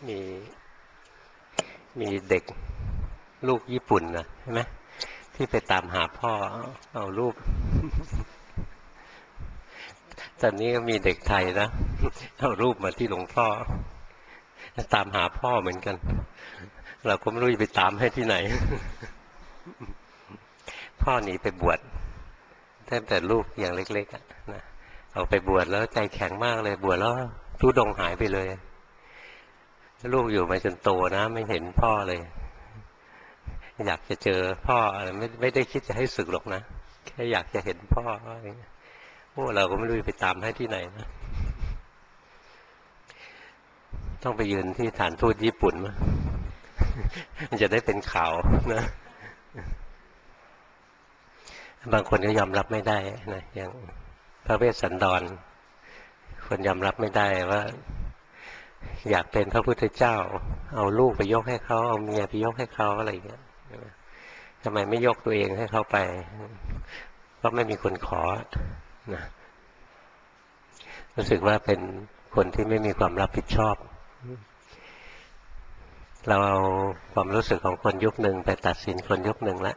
มีมีเด็กลูกญี่ปุ่นนะใช่ไหมที่ไปตามหาพ่อเอารูปตอนนี้ก็มีเด็กไทยนะเอารูปมาที่หลวงพ่อตามหาพ่อเหมือนกันเราก็ไม่รู้จะไปตามให้ที่ไหนพ่อหนีไปบวชตั้งแต่ลูกอย่างเล็กๆนะเอาไปบวชแล้วใจแข็งมากเลยบวชแล้วทุดงค์หายไปเลยลูกอยู่มาจนโตนะไม่เห็นพ่อเลยอยากจะเจอพ่ออะไรไม่ได้คิดจะให้สึกหรอกนะแค่อยากจะเห็นพ่ออะไรเงี้ยพวกเราก็ไม่รู้จะไปตามให้ที่ไหนนะต้องไปยืนที่ฐานทูตญี่ปุ่นมันจะได้เป็นข่าวนะบางคนก็ยอมรับไม่ได้นะอย่างพระเวสสันดรคนยอมรับไม่ได้ว่าอยากเป็นพระพุทธเจ้าเอาลูกไปยกให้เขาเอาเมียไปยกให้เขาอะไรอย่างเงี้ยทำไมไม่ยกตัวเองให้เขาไปก็ไม่มีคนขอนะรู้สึกว่าเป็นคนที่ไม่มีความรับผิดชอบเราเอาความรู้สึกของคนยุคหนึ่งไปตัดสินคนยุคหนึ่งละ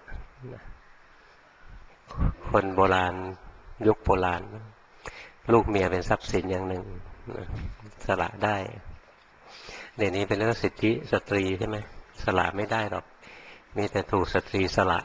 คนโบราณยุคโบราณลูกเมียเป็นทรัพย์สินอย่างหนึ่งสละได้เดี๋ยวนี้เป็นเรื่องสิทธิสตรีใช่ไหมสละไม่ได้หรอกมีแต่ถูกสตรีสละ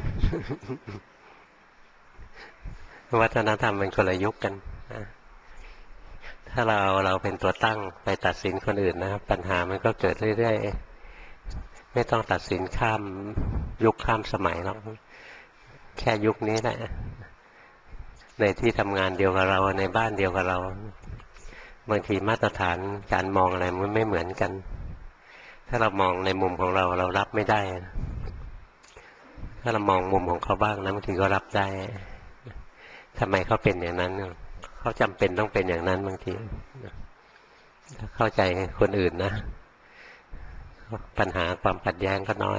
วัฒนธรรมเป็นคนละยุคกันนะถ้าเราเป็นตัวตั้งไปตัดสินคนอื่นนะปัญหามันก็เกิดเรื่อยๆไม่ต้องตัดสินข้ามยุคข้ามสมัยหรอกแค่ยุคนี้แหละในที่ทำงานเดียวกับเราในบ้านเดียวกับเราบางทีมาตรฐานการมองอะไรมันไม่เหมือนกันถ้าเรามองในมุมของเราเรารับไม่ได้ถ้าเรามองมุมของเขาบ้างนะบางทีก็รับได้ทำไมเขาเป็นอย่างนั้นเขาจำเป็นต้องเป็นอย่างนั้นบางทีถ้าเข้าใจคนอื่นนะปัญหาความขัดแย้งก็น้อย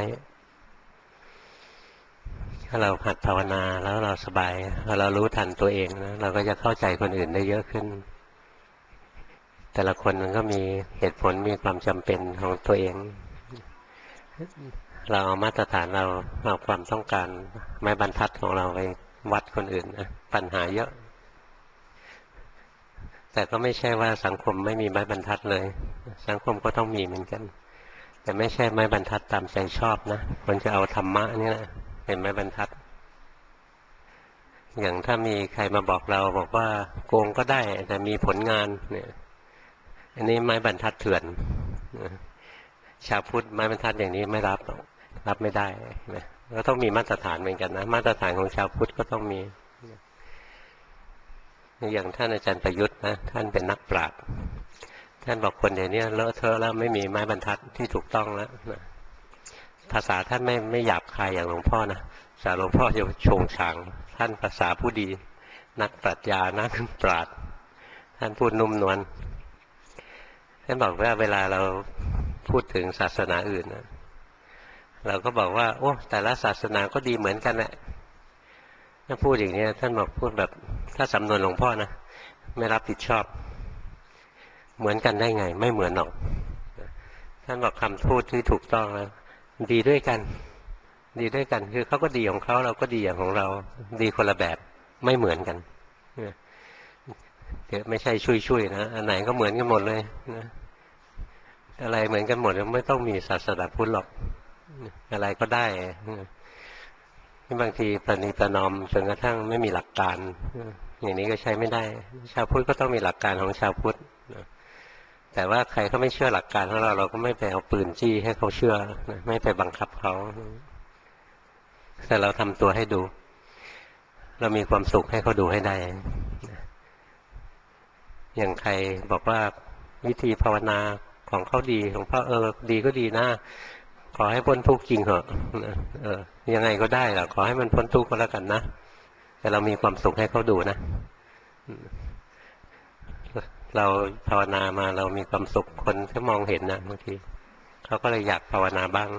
ถ้าเราหัดภาวนาแล้วเราสบายพอเรารู้ทันตัวเองนะเราก็จะเข้าใจคนอื่นได้เยอะขึ้นแต่ละคนมันก็มีเหตุผลมีความจำเป็นของตัวเองเราเอามาตรฐานเราเอาความต้องการไม้บรรทัดของเราไปวัดคนอื่นนะปัญหาเยอะแต่ก็ไม่ใช่ว่าสังคมไม่มีไม้บรรทัดเลยสังคมก็ต้องมีเหมือนกันแต่ไม่ใช่ไม้บรรทัดตามใจชอบนะคนจะเอาธรรมะนี่นะเป็นไม้บรรทัดอย่างถ้ามีใครมาบอกเราบอกว่าโกงก็ได้แต่มีผลงานเนี่ยอันนี้ไม้บรรทัดเถื่อนชาวพุทธไม้บรรทัดอย่างนี้ไม่รับไม่ได้นะก็ต้องมีมาตรฐานเหมือนกันนะมาตรฐานของชาวพุทธก็ต้องมีอย่างท่านอาจารย์ประยุทธ์นะท่านเป็นนักปราชญ์ท่านบอกคนเดี๋ยวนี้เลอะเทอะแล้วไม่มีไม้บรรทัดที่ถูกต้องแล้วนะภาษาท่านไม่หยาบคายอย่างหลวงพ่อนะภาษาหลวงพ่อจะโฉงฉางท่านภาษาผู้ดีนักปรัชญานักปราชญ์ท่านพูดนุ่มนวลท่านบอกว่าเวลาเราพูดถึงศาสนาอื่นนะเราก็บอกว่าโอ้แต่ละศาสนาก็ดีเหมือนกันแหละถ้าพูดอย่างนี้ท่านบอกพูดแบบถ้าสำนวนหลวงพ่อนะไม่รับผิดชอบเหมือนกันได้ไงไม่เหมือนหรอกท่านบอกคำพูดที่ถูกต้องแล้วดีด้วยกันดีด้วยกันคือเขาก็ดีของเขาเราก็ดีอย่างของเราดีคนละแบบไม่เหมือนกันเดี๋ยวไม่ใช่ชุยๆนะอันไหนก็เหมือนกันหมดเลยนะอะไรเหมือนกันหมดไม่ต้องมีศาสนาพุทธหรอกอะไรก็ได้บางทีประนีประนอมจนกระทั่งไม่มีหลักการอย่างนี้ก็ใช้ไม่ได้ชาวพุทธก็ต้องมีหลักการของชาวพุทธแต่ว่าใครเขาไม่เชื่อหลักการของเราเราก็ไม่ไปเอาปืนจี้ให้เขาเชื่อไม่ไปบังคับเขาแต่เราทำตัวให้ดูเรามีความสุขให้เขาดูให้ได้อย่างใครบอกว่าวิธีภาวนาของเขาดีของพ่อดีก็ดีนะขอให้พ้นทุกข์จริงเหรอยังไงก็ได้ล่ะขอให้มันพ้นทุกข์ก็แล้วกันนะแต่เรามีความสุขให้เขาดูนะเราภาวนามาเรามีความสุขคนที่มองเห็นนะบางทีเขาก็เลยอยากภาวนาบ้าง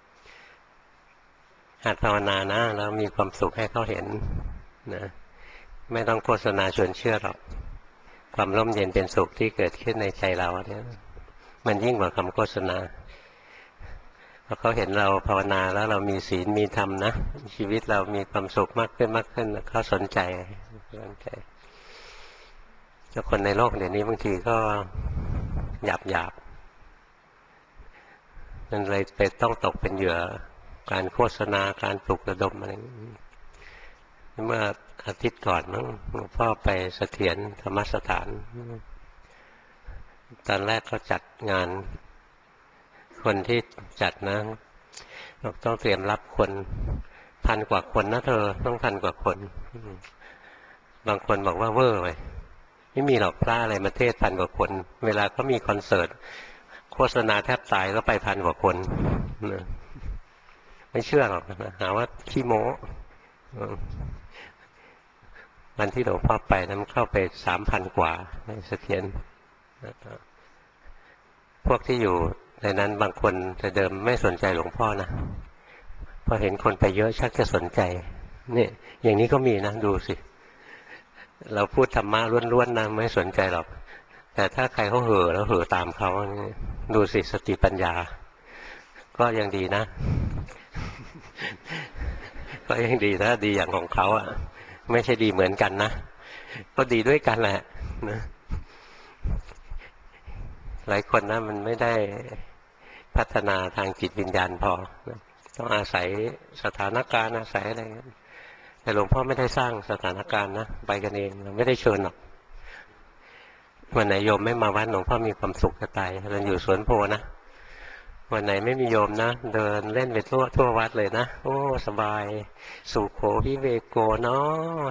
หัดภาวนานะแล้วมีความสุขให้เขาเห็นนะไม่ต้องโฆษณาชวนเชื่อหรอกความร่มเย็นเป็นสุขที่เกิดขึ้นในใจเราเนี่ยมันยิ่งกว่าคำโฆษณาพอเขาเห็นเราภาวนาแล้วเรามีศีลมีธรรมนะชีวิตเรามีความสุขมากขึ้นมากขึ้นเขาสนใจแล้วคนในโลกเดี๋ยวนี้บางทีก็หยาบมันเลยไปต้องตกเป็นเหยื่อการโฆษณาการปลุกระดมอะไรเมื่ออาทิตย์ก่อนมั้งหลวงพ่อไปเสถียรธรรมสถานตอนแรกเขาจัดงานคนที่จัดนะบอกต้องเตรียมรับคน1,000 กว่าคนนะเธอต้อง1,000 กว่าคนบางคนบอกว่าเวอร์ไปไม่มีหรอกพระอะไรมาเทศ1,000 กว่าคนเวลาเขามีคอนเสิร์ตโฆษณาแทบตายก็ไป1,000 กว่าคนไม่เชื่อหรอกนะหาว่าขี้โม้วันที่หลวงพ่อไปนั้นเข้าไป3,000 กว่าในเสถียรพวกที่อยู่ในนั้นบางคนแต่เดิมไม่สนใจหลวงพ่อนะพอเห็นคนไปเยอะชักจะสนใจนี่อย่างนี้ก็มีนะดูสิเราพูดธรรมะล้วนๆนะไม่สนใจหรอกแต่ถ้าใครเขาเห่อแล้วเห่อตามเขาดูสิสติปัญญาก็ยังดีนะก็ยังดีถ้าดีอย่างของเขาอ่ะไม่ใช่ดีเหมือนกันนะก็ดีด้วยกันแหละนะหลายคนนะมันไม่ได้พัฒนาทางจิตวิญญาณพอต้องอาศัยสถานการณ์อาศัยอะไรแต่หลวงพ่อไม่ได้สร้างสถานการณ์นะไปกันเองไม่ได้เชิญหรอกวันไหนโยมไม่มาวัดหลวงพ่อมีความสุขจะตายเราอยู่สวนโพนะวันไหนไม่มีโยมนะเดินเล่นไปทั่ววัดเลยนะโอ้สบายสุโขวิเวโกเนาะ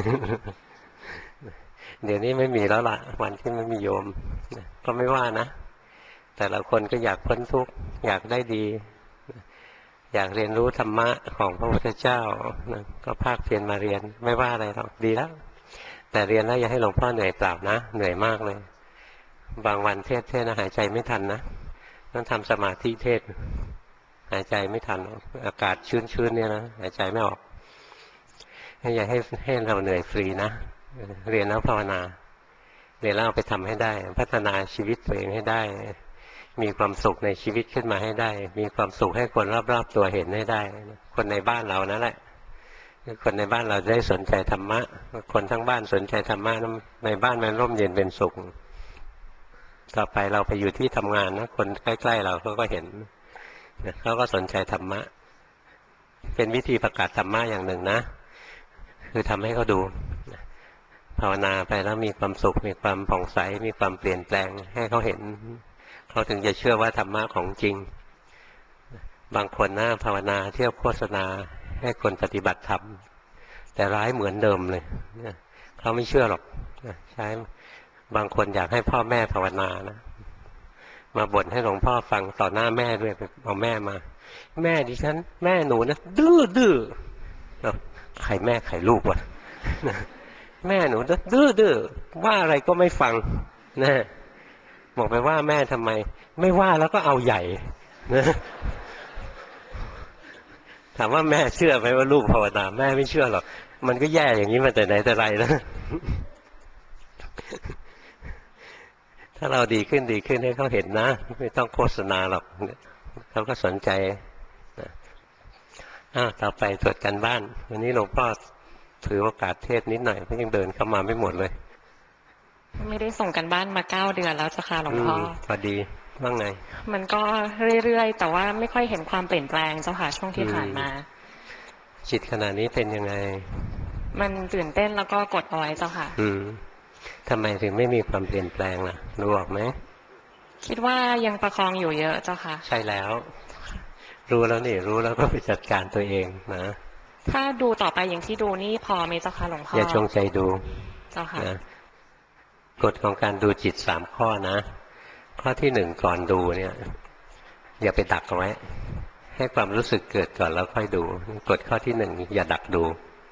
เดี๋ยวนี้ไม่มีแล้วล่ะวันที่ไม่มีโยมก็ไม่ว่านะแต่ละคนก็อยากพ้นทุกข์อยากได้ดีอยากเรียนรู้ธรรมะของพระพุทธเจ้าก็ภาคเพียรมาเรียนไม่ว่าอะไรหรอกดีแล้วแต่เรียนแล้วอย่าให้หลวงพ่อเหนื่อยเปล่านะเหนื่อยมากเลยบางวันเทศนะหายใจไม่ทันนะต้องทำสมาธิเทศหายใจไม่ทันอากาศชื้นๆเนี่ยนะหายใจไม่ออกอย่าให้เราเหนื่อยฟรีนะเรียนแล้วภาวนาเรียนแล้วเอาไปทำให้ได้พัฒนาชีวิตตัวเองให้ได้มีความสุขในชีวิตขึ้นมาให้ได้มีความสุขให้คนรอบๆตัวเห็นให้ได้คนในบ้านเรานั่นแหละคนในบ้านเราได้สนใจธรรมะคนทั้งบ้านสนใจธรรมะในบ้านมันร่มเย็นเป็นสุขต่อไปเราไปอยู่ที่ทำงานนะคนใกล้ๆเราเขาก็เห็นเขาก็สนใจธรรมะเป็นวิธีประกาศธรรมะอย่างหนึ่งนะคือทำให้เขาดูภาวนาไปแล้วมีความสุขมีความผ่องใสมีความเปลี่ยนแปลงให้เขาเห็นเขาถึงจะเชื่อว่าธรรมะของจริงบางคนนะภาวนาเที่ยวโฆษณาให้คนปฏิบัติธรรมแต่ร้ายเหมือนเดิมเลยเขาไม่เชื่อหรอกใช่บางคนอยากให้พ่อแม่ภาวนานะมาบ่นให้หลวงพ่อฟังต่อหน้าแม่ด้วยเอาแม่มาแม่ดิฉันแม่หนูนะดื้อใครแม่ใครลูกวะแม่หนูดื้อว่าอะไรก็ไม่ฟังนะบอกไปว่าแม่ทำไมไม่ว่าแล้วก็เอาใหญ่นะถามว่าแม่เชื่อไหมว่าลูกภาวนาแม่ไม่เชื่อหรอกมันก็แย่อย่างนี้มาแต่ไหนแต่ไรนะถ้าเราดีขึ้นให้เขาเห็นนะไม่ต้องโฆษณาหรอกเขาก็สนใจต่อไปตรวจกันบ้านวันนี้หลวงพ่อถือโอกาสเทศนิดหน่อยเพราะยังเดินเข้ามาไม่หมดเลยไม่ได้ส่งกันบ้านมา9 เดือนแล้วจ้ะค่ะหลวงพ่อพอดีว่าไงมันก็เรื่อยๆแต่ว่าไม่ค่อยเห็นความเปลี่ยนแปลงเจ้าค่ะช่วงที่ผ่านมาจิตขณะนี้เป็นยังไงมันตื่นเต้นแล้วก็กดเอาไว้เจ้าค่ะทำไมถึงไม่มีความเปลี่ยนแปลงล่ะรู้ออกไหมคิดว่ายังประคองอยู่เยอะเจ้าค่ะใช่แล้วรู้แล้วนี่รู้แล้วก็ไปจัดการตัวเองนะถ้าดูต่อไปอย่างที่ดูนี่พอไหมเจ้าค่ะหลวงพ่ออย่าจงใจดูเจ้าค่ะนะกฎของการดูจิต3 ข้อนะข้อที่1ก่อนดูเนี่ยอย่าไปดักเอาไว้ให้ความรู้สึกเกิดก่อนแล้วค่อยดูกฎข้อที่1อย่าดักดู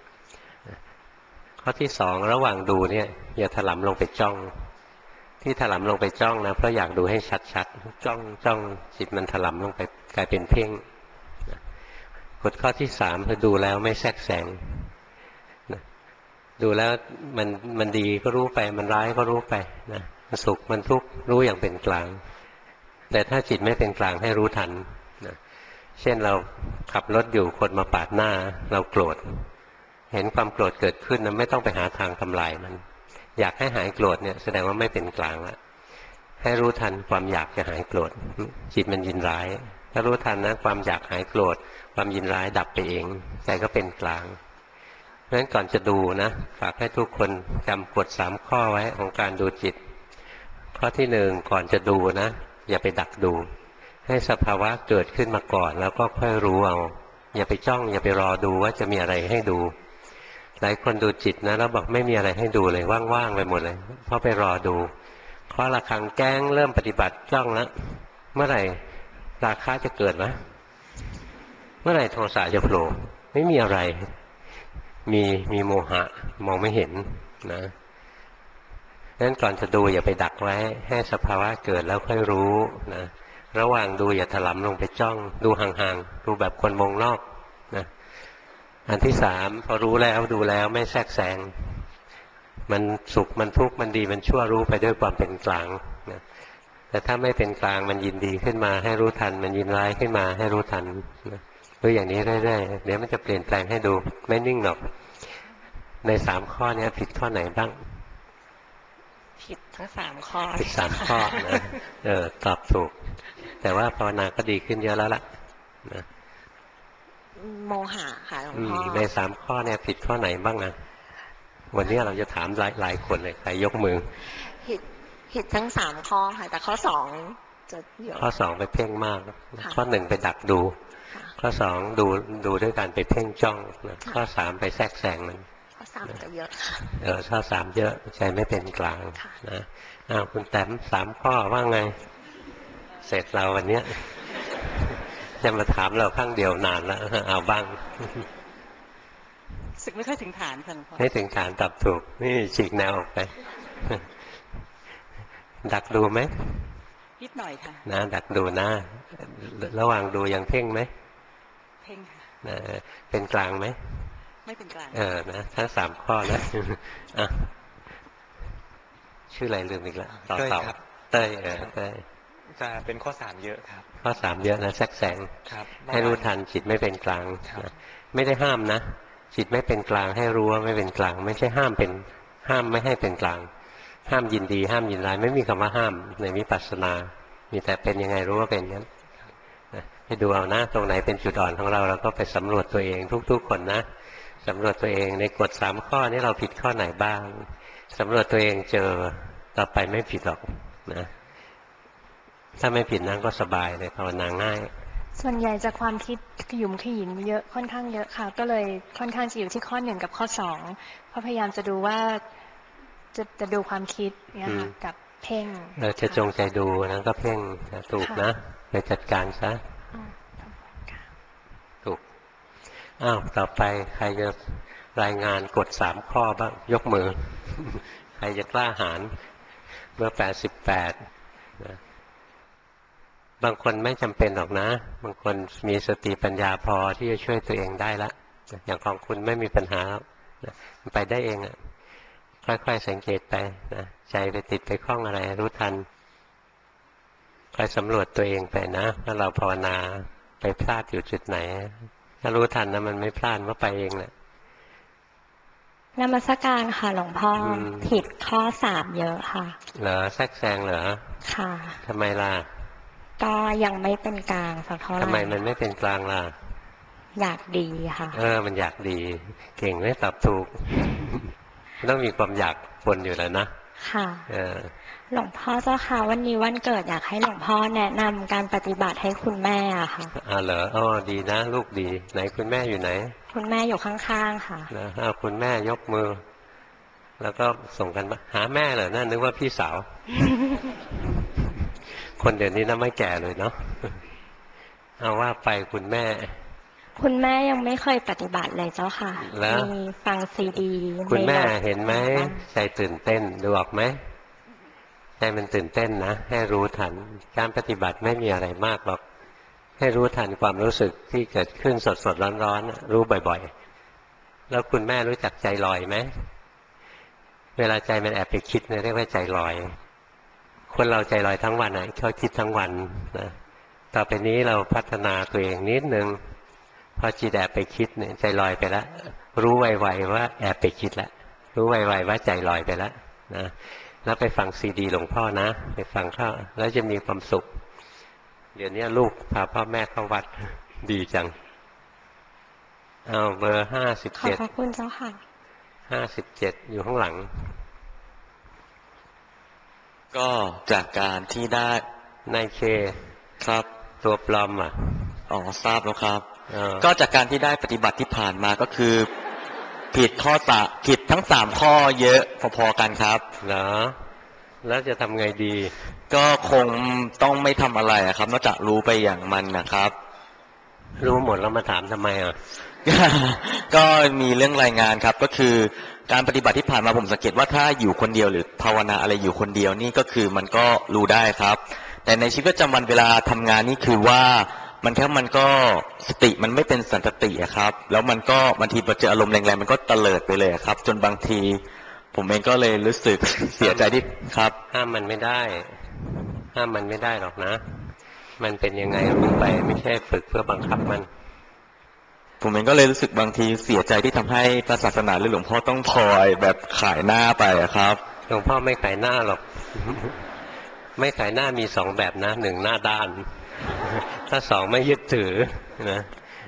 ข้อที่2ระหว่างดูเนี่ยอย่าถลำลงไปจ้องที่ถลำลงไปจ้องนะเพราะอยากดูให้ชัดๆจ้องจิตมันถลำลงไปกลายเป็นเพ่งกฎข้อที่3คือดูแล้วไม่แทรกแซงดูแล้วมันดีก็รู้ไปมันร้ายก็รู้ไปนะมันสุขมันทุกข์รู้อย่างเป็นกลางแต่ถ้าจิตไม่เป็นกลางให้รู้ทันนะเช่นเราขับรถอยู่คนมาปาดหน้าเราโกรธเห็นความโกรธเกิดขึ้นนะไม่ต้องไปหาทางทำลายมันอยากให้หายโกรธเนี่ยแสดงว่าไม่เป็นกลางแล้วให้รู้ทันความอยากจะหายโกรธจิตมันยินร้ายถ้ารู้ทันนะความอยากหายโกรธความยินร้ายดับไปเองใจก็เป็นกลางเพราะฉะนั้นก่อนจะดูนะฝากให้ทุกคนจำกฎ3 ข้อไว้ของการดูจิตข้อที่1ก่อนจะดูนะอย่าไปดักดูให้สภาวะเกิดขึ้นมาก่อนแล้วก็ค่อยรู้เอาอย่าไปจ้องอย่าไปรอดูว่าจะมีอะไรให้ดูหลายคนดูจิตนะแล้วบอกไม่มีอะไรให้ดูเลยว่างๆไปหมดเลยเพราะไปรอดูเคาะระฆังแก้งเริ่มปฏิบัติจ้องแล้วเมื่อไหร่ราคะจะเกิดวะเมื่อไหร่โทสะจะโผล่ไม่มีอะไรมีโมหะมองไม่เห็นนะงั้นก่อนจะดูอย่าไปดักไว้ให้สภาวะเกิดแล้วค่อยรู้นะระหว่างดูอย่าถลำลงไปจ้องดูห่างๆดูแบบคนมองนอกนะอันที่3พอรู้แล้วดูแล้วไม่แทรกแซงมันสุขมันทุกข์มันดีมันชั่วรู้ไปด้วยความเป็นกลางนะแต่ถ้าไม่เป็นกลางมันยินดีขึ้นมาให้รู้ทันมันยินร้ายขึ้นมาให้รู้ทันนะดูอย่างนี้เรื่อยๆเดี๋ยวมันจะเปลี่ยนแปลงให้ดูไม่นิ่งหรอกใน3 ข้อนี้ผิดข้อไหนบ้างผิดทั้ง3 ข้อผิด3 ข้อนะตอบถูกแต่ว่าภาวนาก็ดีขึ้นเยอะแล้วล่ะนะโมหะค่ะหลวงพ่อใน3 ข้อเนี่ยผิดข้อไหนบ้างนะวันนี้เราจะถามหลายคนเลยใครยกมือผิดผิดทั้ง3 ข้อค่ะแต่ข้อ 2จะเยอะข้อ 2ไปเพ่งมากข้อ 1ไปดักดูข้อ 2ดูด้วยการไปเพ่งจ้องข้อ 3ไปแทรกแซงมันข้อ 3จะเยอะข้อ 3เยอะใจไม่เป็นกลางนะคุณแต้ม3 ข้อว่าไงเสร็จเราวันนี้จะมาถามเราข้างเดียวนานแล้วเอาบ้างสึกไม่ค่อยถึงฐานค่ะหลวงพ่อไม่ถึงฐานตอบถูกนี่ฉีกแนวออกไปดักดูไหมนิดหน่อยค่ะนะดักดูนะระหว่างดูยังเพ่งไหมเพ่งค่ะเป็นกลางไหมไม่เป็นกลางนะทั้ง3 ข้อนะชื่ออะไรลืมอีกแล้วต่อครับเต้ยเต้ยจะเป็นข้อ3เยอะครับข้อ3เยอะนะแทรกแซงให้รู้ทันจิตไม่เป็นกลางนะไม่ได้ห้ามนะจิตไม่เป็นกลางให้รู้ว่าไม่เป็นกลางไม่ใช่ห้ามไม่ให้เป็นกลางห้ามยินดีห้ามยินร้ายไม่มีคำว่าห้ามในวิปัสสนามีแต่เป็นยังไงรู้ว่าเป็นงั้นให้ดูเอานะตรงไหนเป็นจุดอ่อนของเราเราก็ไปสำรวจตัวเองทุกๆคนนะสำรวจตัวเองในกฎ3 ข้อนี้เราผิดข้อไหนบ้างสำรวจตัวเองเจอต่อไปไม่ผิดหรอกนะถ้าไม่ผิดนั่งก็สบายเลยภาวนาง่ายส่วนใหญ่จะความคิดขยุมขยิมเยอะค่อนข้างเยอะค่ะก็เลยค่อนข้างจะอยู่ที่ข้อ1กับข้อ2เพราะพยายามจะดูว่าจะดูความคิดเนี่ยค่ะกับเพ่งจะจงใจดูนะก็เพ่งถูกนะไปจัดการซะถูกต่อไปใครจะรายงานกฎ3 ข้อบ้างยกมือใครจะกล้าหาญเมื่อ88นะบางคนไม่จำเป็นหรอกนะบางคนมีสติปัญญาพอที่จะช่วยตัวเองได้ละอย่างของคุณไม่มีปัญหาไปได้เองอ่ะค่อยๆสังเกตไปนะใจไปติดไปคล้องอะไรรู้ทันคอยสำรวจตัวเองไปนะถ้าเราภาวนาไปพลาดอยู่จุดไหนถ้ารู้ทันนะมันไม่พลาดว่าไปเองแหละนมัสการค่ะหลวงพ่อผิดข้อ3เยอะค่ะเหรอแทรกแซงเหรอค่ะทำไมล่ะก็ยังไม่เป็นกลางสักเท่าไหร่ทำไมมันไม่เป็นกลางล่ะอยากดีค่ะมันอยากดีเก่งไม่ตอบถูกต้องมีความอยากปนอยู่แล้วนะค่ะหลวงพ่อเจ้าค่ะวันนี้วันเกิดอยากให้หลวงพ่อแนะนำการปฏิบัติให้คุณแม่ค่ะเหรอดีนะลูกดีไหนคุณแม่อยู่ไหนคุณแม่อยู่ข้างๆค่ะคุณแม่ยกมือแล้วก็ส่งกันมาหาแม่เหรอน่านึกว่าพี่สาวคนเดี๋ยวนี้น่าไม่แก่เลยเนาะเอาว่าไปคุณแม่ยังไม่เคยปฏิบัติเลยเจ้าค่ะมีฟังซีดีคุณแม่เห็นไหมใจตื่นเต้นดูออกไหมใจมันตื่นเต้นนะให้รู้ทันการปฏิบัติไม่มีอะไรมากหรอกให้รู้ทันความรู้สึกที่เกิดขึ้นสดๆร้อนๆรู้บ่อยๆแล้วคุณแม่รู้จักใจลอยไหมเวลาใจมันแอบไปคิดเนี่ยเรียกว่าใจลอยคนเราใจลอยทั้งวันนะชอบคิดทั้งวันนะต่อไปนี้เราพัฒนาตัวเองนิดนึงพอจิตแอบไปคิดเนี่ยใจลอยไปแล้วรู้ไวๆว่าแอบไปคิดแล้วรู้ไวๆว่าใจลอยไปแล้วนะแล้วไปฟังซีดีหลวงพ่อนะไปฟังเข้าแล้วจะมีความสุขเดี๋ยวนี้ลูกพาพ่อแม่เข้าวัดดีจังเอาเบอร์57 ขอบคุณเจ้าค่ะ 57อยู่ข้างหลังก็จากการที่ได้นายเคครับตัวปลอมอ่ะทราบแล้วครับก็จากการที่ได้ปฏิบัติที่ผ่านมาก็คือผิดทั้ง3ข้อเยอะพอๆกันครับเหรอแล้วจะทำไงดีก็คงต้องไม่ทำอะไรครับนอกจากรู้ไปอย่างมันนะครับรู้หมดแล้วมาถามทำไมอ่ะก็มีเรื่องรายงานครับก็คือการปฏิบัติที่ผ่านมาผมสังเกตว่าถ้าอยู่คนเดียวหรือภาวนาอะไรอยู่คนเดียวนี่ก็คือมันก็รู้ได้ครับแต่ในชีวิตประจำวันเวลาทำงานนี่คือว่ามันก็สติมันไม่เป็นสันติครับแล้วมันก็บางทีพอเจออารมณ์แรงๆมันก็เตลิดไปเลยครับจนบางทีผมเองก็เลยรู้สึกเสียใจที่ครับห้ามมันไม่ได้หรอกนะมันเป็นยังไงรู้ไปไม่ใช่ฝึกเพื่อบังคับมันผมเองก็เลยรู้สึกบางทีเสียใจที่ทำให้พระศาสนาหรือหลวงพ่อต้องพลอยแบบขายหน้าไปครับหลวงพ่อไม่ขายหน้าหรอกไม่ขายหน้ามี2แบบนะ1หน้าด้านถ้า2ไม่ยึดถือนะ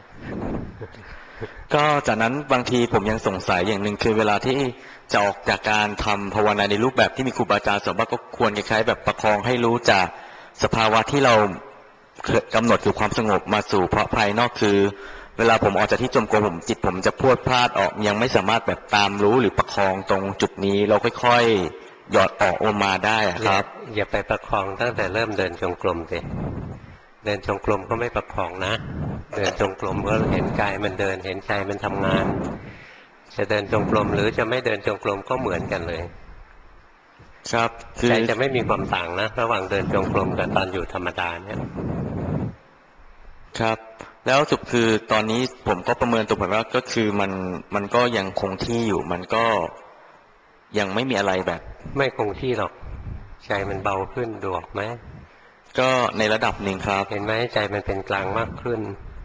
ก็จากนั้นบางทีผมยังสงสัยอย่างหนึ่งคือเวลาที่จะออกจากการทำภาวนาในรูปแบบที่มีครูบาอาจารย์สอนว่าก็ควรคล้ายๆแบบประคองให้รู้จากสภาวะที่เรากำหนดคือความสงบมาสู่เพราะภายนอกคือเวลาผมออกจากที่จมกรมจิตผมจะพรวดพลาดออกยังไม่สามารถแบบตามรู้หรือประคองตรงจุดนี้เราค่อยๆหยอดออกมาได้ครับอย่าไปประคองตั้งแต่เริ่มเดินจงกรมสิเดินจงกรมก็ไม่ประคองนะเดินจงกรมก็เห็นกายมันเดินเห็นใจมันทำงานจะเดินจงกรมหรือจะไม่เดินจงกรมก็เหมือนกันเลยครับใจจะไม่มีความต่างนะระหว่างเดินจงกรมกับตอนอยู่ธรรมดาเนี่ยครับแล้วสุดคือตอนนี้ผมก็ประเมินตัวผมว่าก็คือมันก็ยังคงที่อยู่มันก็ยังไม่มีอะไรแบบไม่คงที่หรอกใจมันเบาขึ้นดูออกไหมก็ในระดับหนึ่งครับเห็นไหมใจมันเป็นกลางมากขึ้น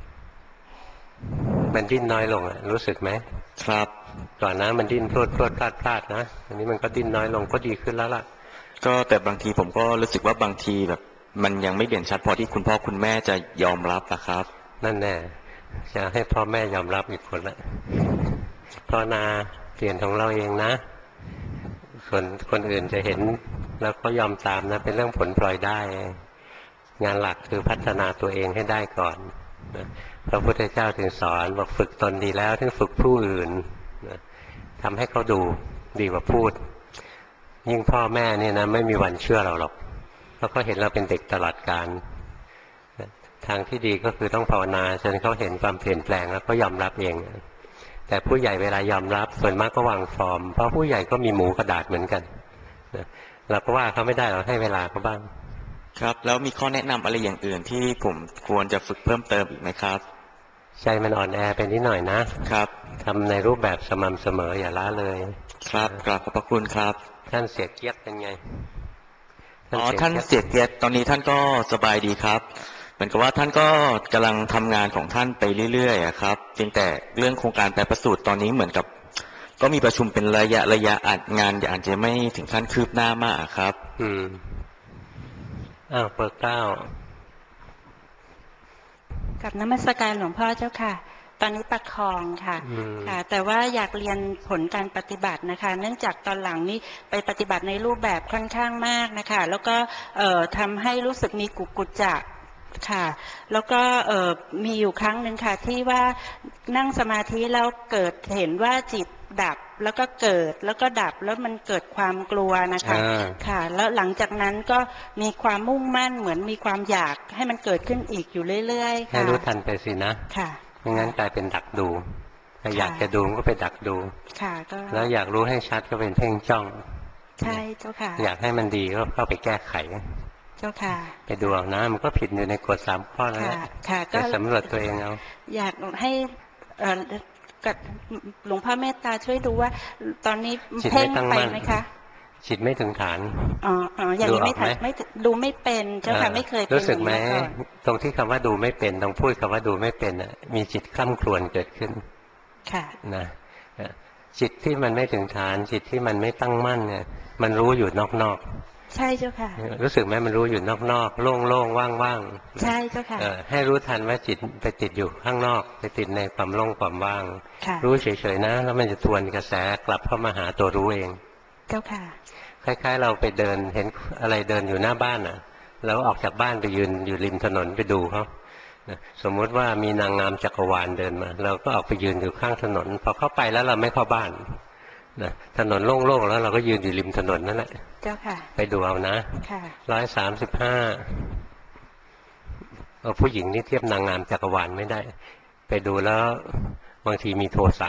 มันดิ้นน้อยลงรู้สึกไหมครับก่อนนะมันดิ้นพรวดพลาดนะอันนี้มันก็ดิ้นน้อยลงก็ดีขึ้นแล้วล่ะก็แต่บางทีผมก็รู้สึกว่าบางทีแบบมันยังไม่เด่นชัดพอที่คุณพ่อคุณแม่จะยอมรับนะครับนั่นแน่จะให้พ่อแม่ยอมรับอีกคนละภาวนาเปลี่ยนของเราเองนะส่วนคนอื่นจะเห็นแล้วก็ยอมตามนะเป็นเรื่องผลพลอยได้งานหลักคือพัฒนาตัวเองให้ได้ก่อนพระพุทธเจ้าถึงสอนบอกฝึกตนดีแล้วถึงฝึกผู้อื่นทำให้เขาดูดีกว่าพูดยิ่งพ่อแม่เนี่ยนะไม่มีวันเชื่อเราหรอกเพราะเขาเห็นเราเป็นเด็กตลอดกาลทางที่ดีก็คือต้องภาวนาจนเขาเห็นความเปลี่ยนแปลงแล้วก็ยอมรับเองแต่ผู้ใหญ่เวลายอมรับส่วนมากก็วางฟอร์มเพราะผู้ใหญ่ก็มีหมูกระดาษเหมือนกันเราก็ว่าเขาไม่ได้เราให้เวลาเขาบ้างครับแล้วมีข้อแนะนำอะไรอย่างอื่นที่ผมควรจะฝึกเพิ่มเติมอีกไหมครับใจมันอ่อนแอไปนิดหน่อยนะครับทำในรูปแบบสม่ำเสมออย่าละเลยครับกราบขอบพระคุณครับท่านเสียเกียรติเป็นไงท่านเสียเกียรติตอนนี้ท่านก็สบายดีครับเหมือนกับว่าท่านก็กำลังทำงานของท่านไปเรื่อยๆครับเพียงแต่เรื่องโครงการแปลประสูตรตอนนี้เหมือนกับก็มีประชุมเป็นระยะงานอาจจะไม่ถึงขั้นคืบหน้ามากครับเปิด9 กับนมัสการหลวงพ่อเจ้าค่ะตอนนี้ประคองค่ะค่ะแต่ว่าอยากเรียนผลการปฏิบัตินะคะเนื่องจากตอนหลังนี้ไปปฏิบัติในรูปแบบค่อนข้างมากนะคะแล้วก็ทำให้รู้สึกมีกุจจะค่ะแล้วก็มีอยู่ครั้งหนึ่งค่ะที่ว่านั่งสมาธิแล้วเกิดเห็นว่าจิตดับแล้วก็เกิดแล้วก็ดับแล้วมันเกิดความกลัวนะคะค่ะแล้วหลังจากนั้นก็มีความมุ่งมั่นเหมือนมีความอยากให้มันเกิดขึ้นอีกอยู่เรื่อยๆค่ะให้รู้ทันไปสินะค่ะไม่งั้นกลายเป็นดักดูถ้าอยากจะดูก็ไปดักดูค่ะก็แล้วอยากรู้ให้ชัดก็เป็นเพ่งจ้องใช่เจ้าค่ะอยากให้มันดีก็เข้าไปแก้ไขเจ้าค่ะไปดูเอานะมันก็ผิดอยู่ในกฎ3 ข้อแล้วค่ะก็สำรวจตัวเองเอาอยากให้กับหลวงพ่อเมตตาช่วยดูว่าตอนนี้เพ่งไปไหมคะจิตไม่ถึงฐานอย่างนี้ไม่ดูไม่เป็นเจ้าค่ะไม่เคยเป็นรู้สึกไหมอย่างนี้มาก่อนตรงที่คำว่าดูไม่เป็นตรงพูดคำว่าดูไม่เป็นมีจิตคล่ำครวญเกิดขึ้นค่ะนะจิตที่มันไม่ถึงฐานจิตที่มันไม่ตั้งมั่นเนี่ยมันรู้อยู่นอกใช่เจ้าค่ะรู้สึกไหมมันรู้อยู่นอกโล่งๆว่างๆใช่เจ้าค่ะให้รู้ทันว่าจิตไปติดอยู่ข้างนอกไปติดในความโล่งความว่างรู้เฉยๆนะแล้วมันจะทวนกระแสกลับเข้ามาหาตัวรู้เองเจ้าค่ะคล้ายๆเราไปเดินเห็นอะไรเดินอยู่หน้าบ้านแล้วออกจากบ้านไปยืนอยู่ริมถนนไปดูเขาสมมุติว่ามีนางงามจักรวาลเดินมาเราก็ออกไปยืนอยู่ข้างถนนพอเข้าไปแล้วเราไม่เข้าบ้านถนนโล่งๆแล้วเราก็ยืนอยู่ริมถนนนั่นแหละเจ้าค่ะไปดูเอานะ135ผู้หญิงนี่เทียบนางงามจักรวาลไม่ได้ไปดูแล้วบางทีมีโทสะ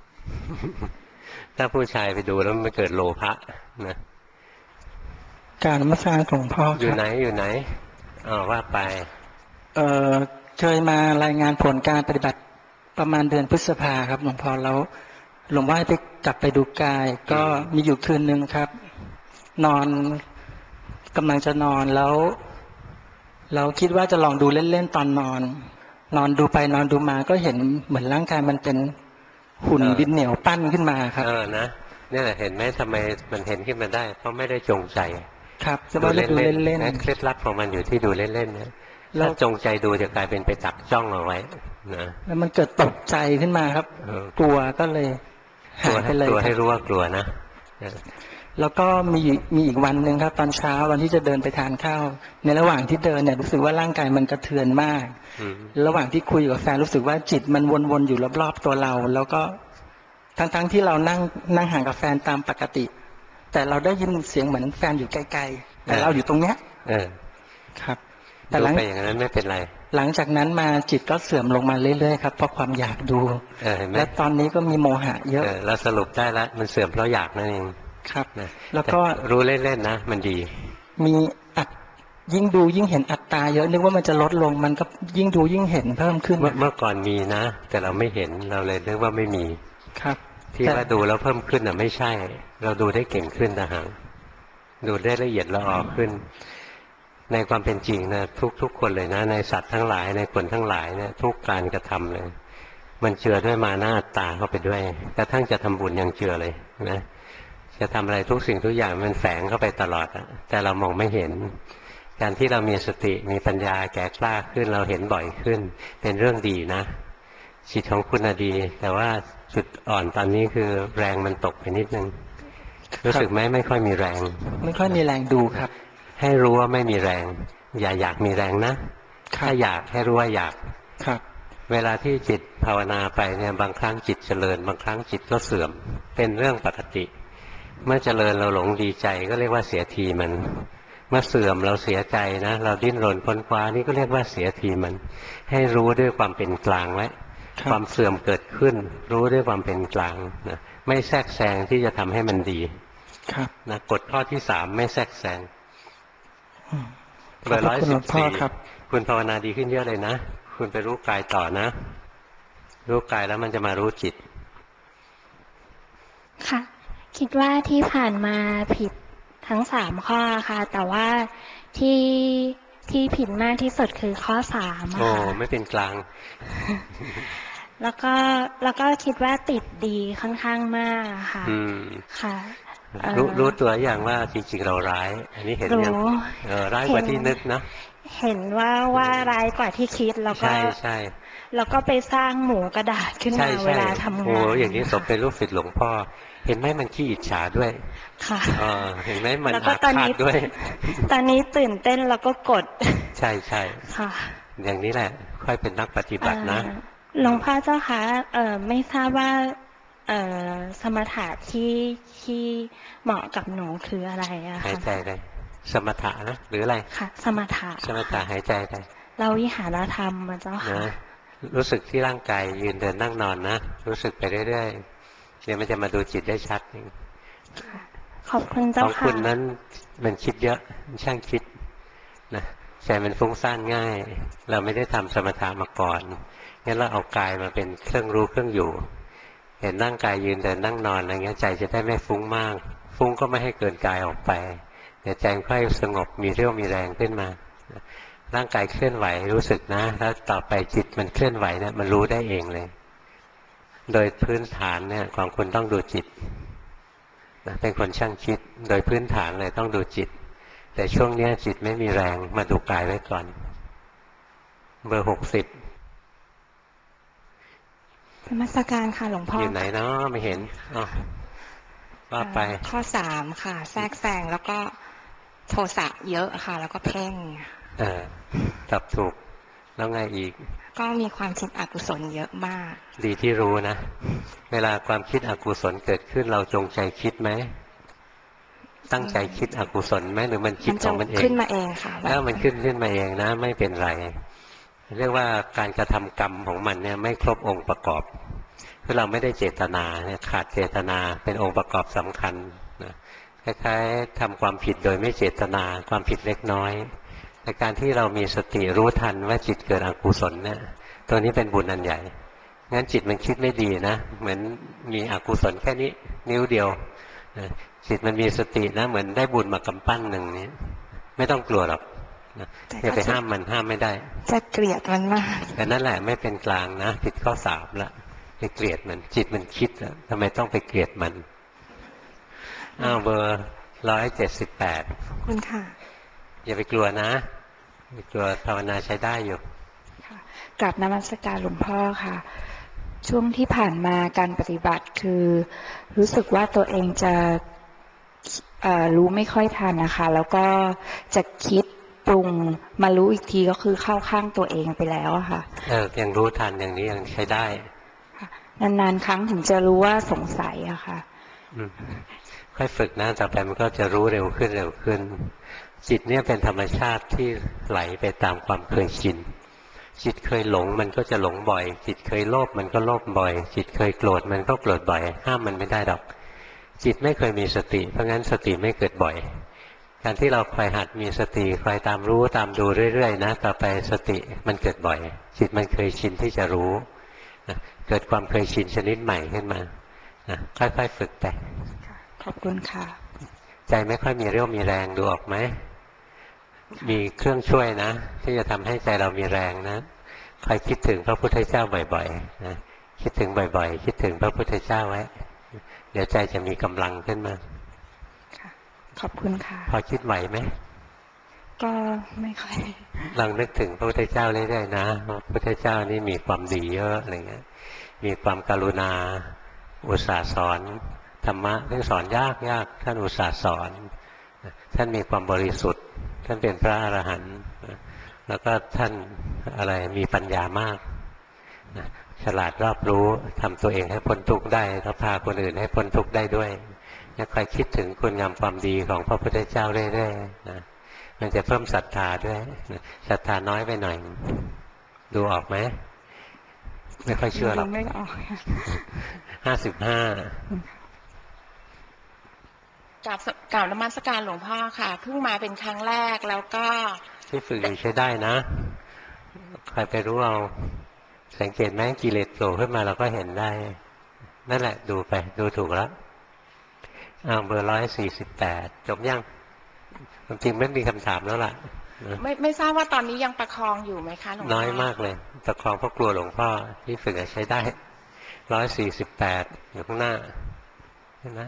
ถ้าผู้ชายไปดูแล้วไม่เกิดโลภะนะการนมัสการหลวงพ่ออยู่ไหนว่าไปเคยมารายงานผลการปฏิบัติประมาณเดือนพฤษภาครับหลวงพ่อแล้วหลวงพ่อให้ไปกลับไปดูกายก็มีอยู่คืนนึงครับนอนกำลังจะนอนแล้วเราคิดว่าจะลองดูเล่นๆตอนนอนดูไปนอนดูมาก็เห็นเหมือนร่างกายมันเป็นหุ่นดินเหนียวปั้นขึ้นมาครับนะนี่แหละเห็นไหมทำไมมันเห็นขึ้นมาได้เพราะไม่ได้จงใจครับจะว่าดูเล่นๆเคล็ดลับของมันอยู่ที่ดูเล่นๆนะถ้าจงใจดูจะกลายเป็นไปจับจ้องเอาไว้นะแล้วมันเกิดตกใจขึ้นมาครับกลัวก็เลยหายไปเลยตัวให้รู้ว่ากลัวนะแล้วก็มีอีกวันหนึ่งครับตอนเช้าวันที่จะเดินไปทานข้าวในระหว่างที่เดินเนี่ยรู้สึกว่าร่างกายมันกระเทือนมากระหว่างที่คุยกับแฟนรู้สึกว่าจิตมันวนๆอยู่รอบๆตัวเราแล้วก็ทั้งที่เรานั่งห่างกับแฟนตามปกติแต่เราได้ยินเสียงเหมือนแฟนอยู่ไกลๆแต่เราอยู่ตรงเนี้ยครับแต่หลังไปอย่างนั้นไม่เป็นไรหลังจากนั้นมาจิตก็เสื่อมลงมาเรื่อยๆครับเพราะความอยากดูและตอนนี้ก็มีโมหะเยอะเราสรุปได้แล้วมันเสื่อมเพราะอยากนั่นเองครับแล้วก็รู้เล่นๆนะมันดีมียิ่งดูยิ่งเห็นอัตตาเยอะนึกว่ามันจะลดลงมันก็ยิ่งดูยิ่งเห็นเพิ่มขึ้นเมื่อก่อนมีนะแต่เราไม่เห็นเราเลยนึกว่าไม่มีครับที่ว่าดูแล้วเพิ่มขึ้นไม่ใช่เราดูได้เก่งขึ้นนะฮะดูได้ละเอียดละออขึ้นในความเป็นจริงนะทุกคนเลยนะในสัตว์ทั้งหลายในคนทั้งหลายเนี่ยทุกการกระทำเลยมันเจือด้วยมานะอัตตาเข้าไปด้วยกระทั่งจะทำบุญยังเจือเลยนะจะทำอะไรทุกสิ่งทุกอย่างมันแฝงเข้าไปตลอดแต่เรามองไม่เห็นการที่เรามีสติมีปัญญาแก่กล้าขึ้นเราเห็นบ่อยขึ้นเป็นเรื่องดีนะจิตของคุณดีแต่ว่าจุดอ่อนตอนนี้คือแรงมันตกไปนิดนึงรู้สึกไหมไม่ค่อยมีแรงไม่ค่อยมีแรงดูครับให้รู้ว่าไม่มีแรงอย่าอยากมีแรงนะถ้าอยากให้รู้ว่าอยากครับเวลาที่จิตภาวนาไปเนี่ยบางครั้งจิตเจริญบางครั้งจิตก็เสื่อมเป็นเรื่องปกติเมื่อเจริญเราหลงดีใจก็เรียกว่าเสียทีมันเมื่อเสื่อมเราเสียใจนะเราดิ้นรนค้นคว้านี่ก็เรียกว่าเสียทีมันให้รู้ด้วยความเป็นกลางไว้ความเสื่อมเกิดขึ้นรู้ด้วยความเป็นกลางนะไม่แทรกแซงที่จะทำให้มันดีครับนะกฎข้อที่3ไม่แทรกแซงเบอร์114 คุณภาวนาดีขึ้นเยอะเลยนะคุณไปรู้กายต่อนะรู้กายแล้วมันจะมารู้จิตค่ะคิดว่าที่ผ่านมาผิดทั้ง3ข้อค่ะแต่ว่าที่ผิดมากที่สุดคือข้อ3 โอ้ไม่เป็นกลางแล้วก็คิดว่าติดดีค่อนข้างมากค่ะค่ะรู้ตัวอย่างว่าจริงๆเราร้ายอันนี้เห็นยังร้ายกว่าที่นึกนะเห็นว่าร้ายกว่าที่คิดแล้วก็ใช่แล้วก็ไปสร้างหมูกระดาษขึ้นมาเวลาทำงานโอ้อย่างนี้สมเป็นลูกศิษย์หลวงพ่อเห็นไหมมันขี้อิจฉาด้วยค่ะเห็นไหมมันอาฆาตด้วยตอนนี้ตื่นเต้นแล้วก็กดใช่ค่ะอย่างนี้แหละค่อยเป็นนักปฏิบัตินะหลวงพ่อเจ้าคะไม่ทราบว่าสมถะที่เหมาะกับหนูคืออะไรอะคะหายใจเลยสมถะนะหรืออะไรค่ะสมถะหายใจไปเราวิหารธรรมมาเจ้าค่ะรู้สึกที่ร่างกายยืนเดินนั่งนอนนะรู้สึกไปเรื่อยๆเดี๋ยวมันจะมาดูจิตได้ชัดขอบคุณเจ้าค่ะของคุณนั้นมันคิดเยอะช่างคิดนะใจมันฟุ้งซ่านง่ายเราไม่ได้ทำสมถะมาก่อนงั้นเราเอากายมาเป็นเครื่องรู้เครื่องอยู่เห็นร่างกายยืนเดินนั่งนอนอะไรเงี้ยใจจะได้ไม่ฟุ้งมากฟุ้งก็ไม่ให้เกินกายออกไปเดี๋ยวใจค่อยสงบมีเรี่ยวมีแรงขึ้นมาร่างกายเคลื่อนไหวรู้สึกนะแล้วต่อไปจิตมันเคลื่อนไหวเนี่ยมันรู้ได้เองเลยโดยพื้นฐานเนี่ยของคุณต้องดูจิตนะเป็นคนช่างคิดโดยพื้นฐานเลยต้องดูจิตแต่ช่วงนี้จิตไม่มีแรงมาดูกายไว้ก่อนเบอร์60 นมัสการค่ะหลวงพ่ออยู่ไหนเนาะไม่เห็นอ๋อว่าไปข้อ3ค่ะแทรกแซงแล้วก็โทสะเยอะค่ะแล้วก็เพ่งตอบถูกแล้วไงอีกก็มีความคิดอกุศลเยอะมากดีที่รู้นะเวลาความคิดอกุศลเกิดขึ้นเราจงใจคิดไหมตั้งใจคิดอกุศลไหมหรือมันคิดของมันเองขึ้นมาเองค่ะถ้ามันขึ้นมาเองนะไม่เป็นไรเรียกว่าการกระทำกรรมของมันเนี่ยไม่ครบองค์ประกอบคือเราไม่ได้เจตนาเนี่ยขาดเจตนาเป็นองค์ประกอบสำคัญนะคล้ายๆทำความผิดโดยไม่เจตนาความผิดเล็กน้อยในการที่เรามีสติรู้ทันว่าจิตเกิดอกุศลเนี่ยตัวนี้เป็นบุญอันใหญ่งั้นจิตมันคิดไม่ดีนะเหมือนมีอกุศลแค่นี้นิ้วเดียวนะจิตมันมีสตินะเหมือนได้บุญมากำปั้นหนึ่งนี้ไม่ต้องกลัวหรอกอย่าไปห้ามมันห้ามไม่ได้จะเกลียดมันมากแต่นั่นแหละไม่เป็นกลางนะผิดข้อ3ละไปเกลียดมันจิตมันคิดแล้วทำไมต้องไปเกลียดมันเบอร์178 ขอบคุณค่ะอย่าไปกลัวนะไม่กลัวภาวนาใช้ได้อยู่กราบนมัสการหลวงพ่อค่ะช่วงที่ผ่านมาการปฏิบัติคือรู้สึกว่าตัวเองจะรู้ไม่ค่อยทันนะคะแล้วก็จะคิดปรุงมารู้อีกทีก็คือเข้าข้างตัวเองไปแล้วอะค่ะยังรู้ทันอย่างนี้ยังใช้ได้นานๆครั้งถึงจะรู้ว่าสงสัยอะค่ะค่อยฝึกนะต่อไปมันก็จะรู้เร็วขึ้นเร็วขึ้นจิตเนี่ยเป็นธรรมชาติที่ไหลไปตามความเคยชินจิตเคยหลงมันก็จะหลงบ่อยจิตเคยโลภมันก็โลภบ่อยจิตเคยโกรธมันก็โกรธบ่อยห้ามมันไม่ได้หรอกจิตไม่เคยมีสติเพราะงั้นสติไม่เกิดบ่อยการที่เราคอยหัดมีสติคอยตามรู้ตามดูเรื่อยๆนะต่อไปสติมันเกิดบ่อยจิตมันเคยชินที่จะรู้เกิดความเคยชินชนิดใหม่ขึ้นมาค่อยๆฝึกไปขอบคุณค่ะใจไม่ค่อยมีเรี่ยวมีแรงดูออกไหมมีเครื่องช่วยนะที่จะทำให้ใจเรามีแรงนะคอยคิดถึงพระพุทธเจ้าบ่อยๆนะคิดถึงบ่อยๆคิดถึงพระพุทธเจ้าไว้เดี๋ยวใจจะมีกำลังขึ้นมาขอบคุณค่ะพอคิดไหวไหมก็ไม่ค่อยลองนึกถึงพระพุทธเจ้าเรื่อยๆนะพระพุทธเจ้านี่มีความดีเยอะอะไรเงี้ยมีความกรุณาอุตส่าห์สอนธรรมะที่สอนยากท่านอุตส่าห์สอนท่านมีความบริสุทธิ์ท่านเป็นพระอรหันต์แล้วก็ท่านอะไรมีปัญญามากฉลาดรอบรู้ทำตัวเองให้พ้นทุกข์ได้แล้วพาคนอื่นให้พ้นทุกข์ได้ด้วยคอยคิดถึงคุณงามความดีของพระพุทธเจ้าเรื่อยๆนะมันจะเพิ่มศรัทธาด้วยศรัทธาน้อยไปหน่อยดูออกไหมไม่ค่อยเชื่อหรอกไม่ออก 55 กล่าวนมัสการหลวงพ่อค่ะเพิ่งมาเป็นครั้งแรกแล้วก็ที่ฝึกอยู่ใช้ได้นะใครไปรู้เอาสังเกตไหมกิเลสโผล่ขึ้นมาเราก็เห็นได้นั่นแหละดูไปดูถูกแล้วเบอร์148จบยังจริงไม่มีคำถามแล้วล่ะไม่ทราบว่าตอนนี้ยังประคองอยู่ไหมคะหลวงพ่อน้อยมากเลยประคองเพราะกลัวหลวงพ่อที่ฝึกใช้ได้148อยู่ข้างหน้านะ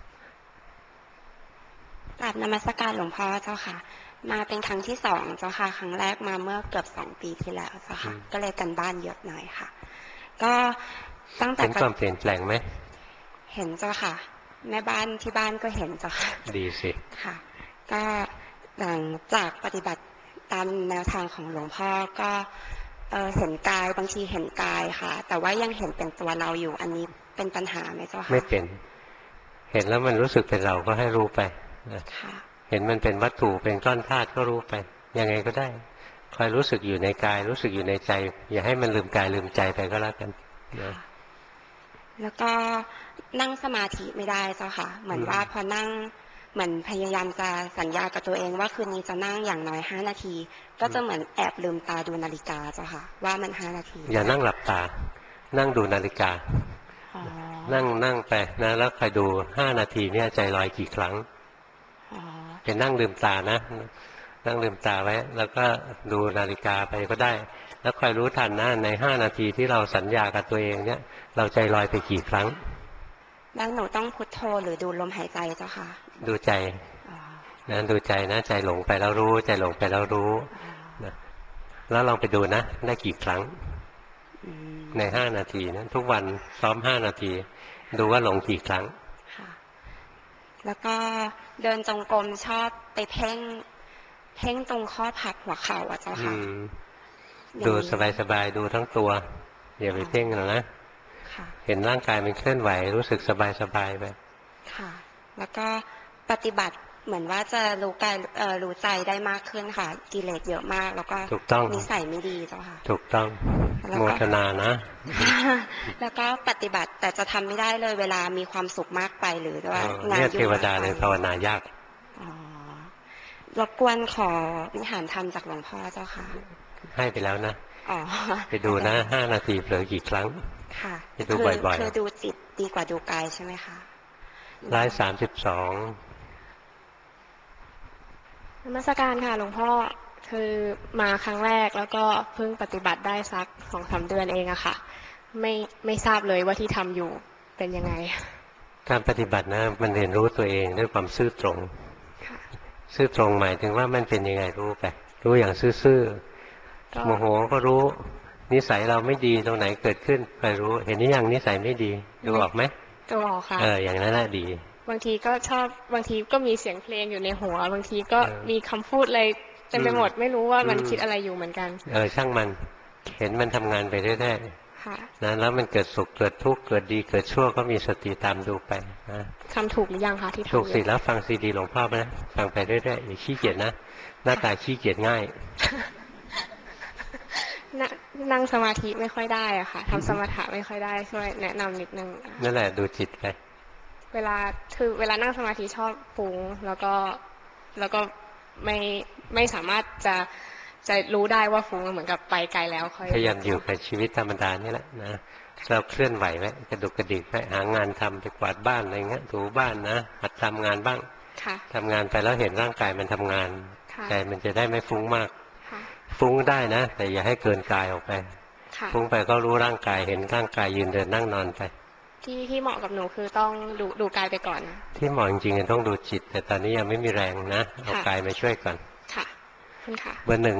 กราบนมัสการหลวงพ่อเจ้าค่ะมาเป็นครั้งที่2เจ้าค่ะครั้งแรกมาเมื่อเกือบ2 ปีที่แล้วเจ้าค่ะก็เลยกันบ้านเยอะหน่อยค่ะก็ตั้งแต่เห็นความเปลี่ยนแปลงไหมเห็นเจ้าค่ะแม่บ้านที่บ้านก็เห็นเจ้าค่ะดีสิค่ะก็หลังจากปฏิบัติตามแนวทางของหลวงพ่อก็เห็นกายบางทีเห็นกายค่ะแต่ว่ายังเห็นเป็นตัวเราอยู่อันนี้เป็นปัญหาไหมเจ้าค่ะไม่เป็นเห็นแล้วมันรู้สึกเป็นเราก็ให้รู้ไปเห็นมันเป็นวัตถุเป็นก้อนธาตุก็รู้ไปยังไงก็ได้คอยรู้สึกอยู่ในกายรู้สึกอยู่ในใจอย่าให้มันลืมกายลืมใจไปก็แล้วกันนะแล้วก็นั่งสมาธิไม่ได้เจ้าค่ะเหมือนว่าพอนั่งเหมือนพยายามจะสัญญากับตัวเองว่าคืนนี้จะนั่งอย่างน้อย5 นาทีก็จะเหมือนแอบลืมตาดูนาฬิกาเจ้าค่ะว่ามัน5 นาทีอย่านั่งหลับตานั่งดูนาฬิกานั่งไปนะแล้วคอยดู5 นาทีเนี่ยใจลอยกี่ครั้งเป็นนั่งลืมตานะนั่งลืมตาไว้แล้วก็ดูนาฬิกาไปก็ได้แล้วคอยรู้ทันนะใน5 นาทีที่เราสัญญากับตัวเองเนี่ยเราใจลอยไปกี่ครั้งแล้วหนูต้องพุทโธหรือดูลมหายใจเจ้าค่ะดูใจนะดูใจนะใจหลงไปแล้วรู้ใจหลงไปแล้วรู้นะแล้วลองไปดูนะได้กี่ครั้งใน5 นาทีนะทุกวันซ้อม5 นาทีดูว่าหลงกี่ครั้งค่ะแล้วก็เดินจงกรมชอบไปเพ่งตรงข้อพับหัวเข่าอ่ะเจ้าค่ะดูสบายๆดูทั้งตัวอย่าไปเพ่งหรอกนะเห็นร่างกายมันเคลื่อนไหวรู้สึกสบายๆไปค่ะแล้วก็ปฏิบัติเหมือนว่าจะรู้กายรู้ใจได้มากขึ้นค่ะกิเลสเยอะมากแล้วก็นิสัยไม่ดีเจ้าค่ะถูกต้องโมทนานะแล้วก็ปฏิบัติแต่จะทำไม่ได้เลยเวลามีความสุขมากไปหรือว่างานยุ่งเทวดาเลยภาวนายากรบกวนขอวิหารธรรมจากหลวงพ่อเจ้าค่ะให้ไปแล้วนะไปดูนะ5 นาทีเผลอกี่ครั้งค่ะไปดูบ่อยๆคือดูจิตดีกว่าดูกายใช่ไหมคะ 132 นมัสการค่ะหลวงพ่อคือมาครั้งแรกแล้วก็เพิ่งปฏิบัติได้สัก2-3 เดือนเองอะค่ะไม่ทราบเลยว่าที่ทำอยู่เป็นยังไงการปฏิบัตินะมันเรียนรู้ตัวเองด้วยความซื่อตรงซื่อตรงหมายถึงว่ามันเป็นยังไงรู้ไปรู้อย่างซื่อๆโมโหก็รู้นิสัยเราไม่ดีตรงไหนเกิดขึ้นไปรู้เห็นนี่ยังนิสัยไม่ดีดูออกไหมดูออกค่ะอย่างนั้นแหละดีบางทีก็ชอบบางทีก็มีเสียงเพลงอยู่ในหัวบางทีก็มีคำพูดอะไรเต็มไปหมดไม่รู้ว่ามันคิดอะไรอยู่เหมือนกันช่างมันเห็นมันทำงานไปเรื่อยๆนะแล้วมันเกิดสุขเกิดทุกข์เกิดดีเกิดชั่วก็มีสติตามดูไปนะทำถูกหรือยังคะที่ทำถูกสิแล้วฟังซีดีหลวงพ่อไหมฟังไปเรื่อยๆอย่าขี้เกียจนะหน้าตาขี้เกียจง่ายนั่งสมาธิไม่ค่อยได้อะค่ะทำสมถะไม่ค่อยได้ช่วยแนะนำนิดนึงนั่นแหละดูจิตไปเวลานั่งสมาธิชอบฟุ้งแล้วก็ไม่สามารถจะรู้ได้ว่าฟุ้งเหมือนกับไปไกลแล้วค่อยพยายามอยู่กับชีวิตธรรมดานี่แหละนะเราเคลื่อนไหวไว้กระดุกกระดิกไว้หางานทำไปกวาดบ้านอะไรเงี้ยถูบ้านนะหัดทำงานบ้างทำงานไปแล้วเห็นร่างกายมันทำงานใจมันจะได้ไม่ฟุ้งมากฟุ้งได้นะแต่อย่าให้เกินกายออกไปฟุ้งไปก็รู้ร่างกายเห็นร่างกายยืนเดินนั่งนอนไปที่เหมาะกับหนูคือต้องดูกายไปก่อนที่เหมาะจริงๆต้องดูจิตแต่ตอนนี้ยังไม่มีแรงนะเอากายมาช่วยก่อนค่ะคุณค่ะเบอร์หนึ่ง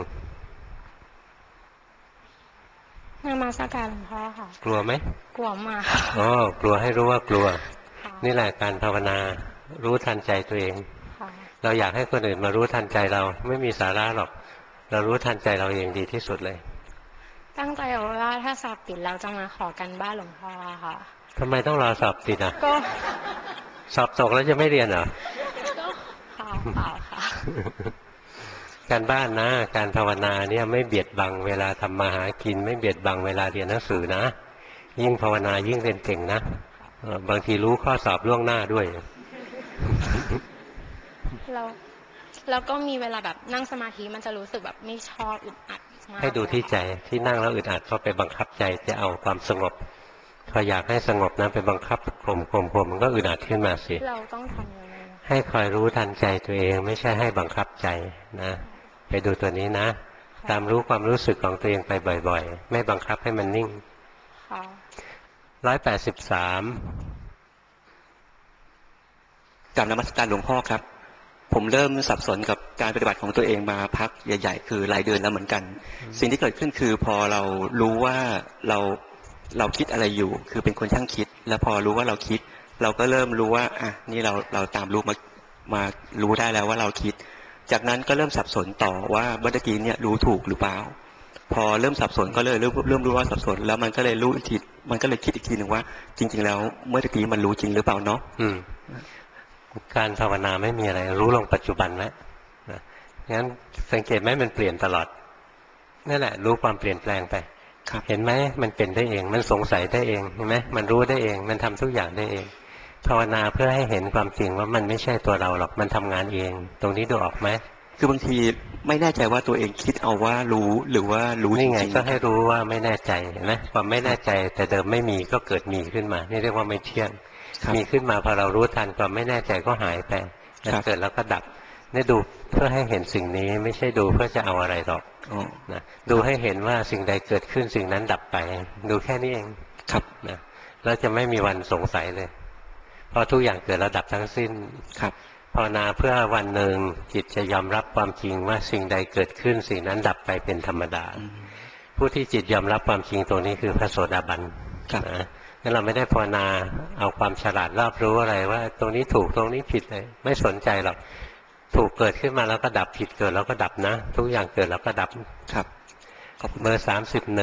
นมัสการหลวงพ่อค่ะกลัวไหมกลัวมากกลัวให้รู้ว่ากลัวนี่แหละการภาวนารู้ทันใจตัวเองเราอยากให้คนอื่นมารู้ทันใจเราไม่มีสาระหรอกเรารู้ทันใจเราเองดีที่สุดเลยตั้งใจว่าถ้าสอบติดเราจะมาขอกันบ้านหลวงพ่อค่ะทำไมต้องรอสอบติดอ่ะก็สอบตกแล้วจะไม่เรียนเหรอเปล่าค่ะการบ้านนะการภาวนาเนี่ยไม่เบียดบังเวลาทำมาหากินไม่เบียดบังเวลาเรียนหนังสือนะยิ่งภาวนายิ่งเรียนเก่งนะบางทีรู้ข้อสอบล่วงหน้าด้วยแล้วก็มีเวลาแบบนั่งสมาธิมันจะรู้สึกแบบไม่ชอบอึดอัดมากให้ดูที่ใจที่นั่งแล้วอึดอัดก็ไปบังคับใจจะเอาความสงบพออยากให้สงบนะไปบังคับข่มมันก็อึดอัดขึ้นมาสิเราต้องทำยังไงให้คอยรู้ทันใจตัวเองไม่ใช่ให้บังคับใจนะไปดูตัวนี้นะตามรู้ความรู้สึกของตัวเองไปบ่อยๆไม่บังคับให้มันนิ่ง183 กับนมัสการหลวงพ่อครับผมเริ่มสับสนกับการปฏิบัติของตัวเองมาพักใหญ่ๆคือหลายเดือนแล้วเหมือนกันสิ่งที่เกิดขึ้นคือพอเรารู้ว่าเราคิดอะไรอยู่คือเป็นคนช่างคิดแล้วพอรู้ว่าเราคิดเราก็เริ่มรู้ว่านี่เราตามรู้มารู้ได้แล้วว่าเราคิดจากนั้นก็เริ่มสับสนต่อว่าเมื่อกี้เนี่ยรู้ถูกหรือเปล่าพอเริ่มสับสนก็เลยเริ่มรู้ว่าสับสนแล้วมันก็เลยรู้อีกทีมันก็เลยคิดอีกทีหนึ่งว่าจริงๆแล้วเมื่อกี้มันรู้จริงหรือเปล่าเนาะการภาวนาไม่มีอะไรรู้ลงปัจจุบันไว้งั้นสังเกตไหมมันเปลี่ยนตลอดนั่นแหละรู้ความเปลี่ยนแปลงไปเห็นไหมมันเป็นได้เองมันสงสัยได้เองเห็นไหมมันรู้ได้เองมันทำทุกอย่างได้เองภาวนาเพื่อให้เห็นความจริงว่ามันไม่ใช่ตัวเราหรอกมันทำงานเองตรงนี้ดูออกไหมคือบางทีไม่แน่ใจว่าตัวเองคิดเอาว่ารู้หรือว่ารู้จนี่ไงริงก็ให้รู้ว่าไม่แน่ใจเห็นไหมความไม่แน่ใจแต่เดิมไม่มีก็เกิดมีขึ้นมานี่เรียกว่าไม่เที่ยงมีขึ้นมาพอเรารู้ทันความไม่แน่ใจก็หายไปแล้วเกิดแล้วก็ดับนี่ดูเพื่อให้เห็นสิ่งนี้ไม่ใช่ดูเพื่อจะเอาอะไรหรอกนะดูให้เห็นว่าสิ่งใดเกิดขึ้นสิ่งนั้นดับไปดูแค่นี้เองครับนะแล้วจะไม่มีวันสงสัยเลยเพราะทุกอย่างเกิดแล้วดับทั้งสิ้นครับภาวนาเพื่อวันหนึ่งจิตจะยอมรับความจริงว่าสิ่งใดเกิดขึ้นสิ่งนั้นดับไปเป็นธรรมดาผู้ที่จิตยอมรับความจริงตรงนี้คือพระโสดาบันนะงั้นเราไม่ได้ภาวนาเอาความฉลาดรอบรู้อะไรว่าตรงนี้ถูกตรงนี้ผิดเลยไม่สนใจหรอกถูกเกิดขึ้นมาแล้วก็ดับผิดเกิดแล้วก็ดับนะทุกอย่างเกิดแล้วก็ดับครับเบอร์31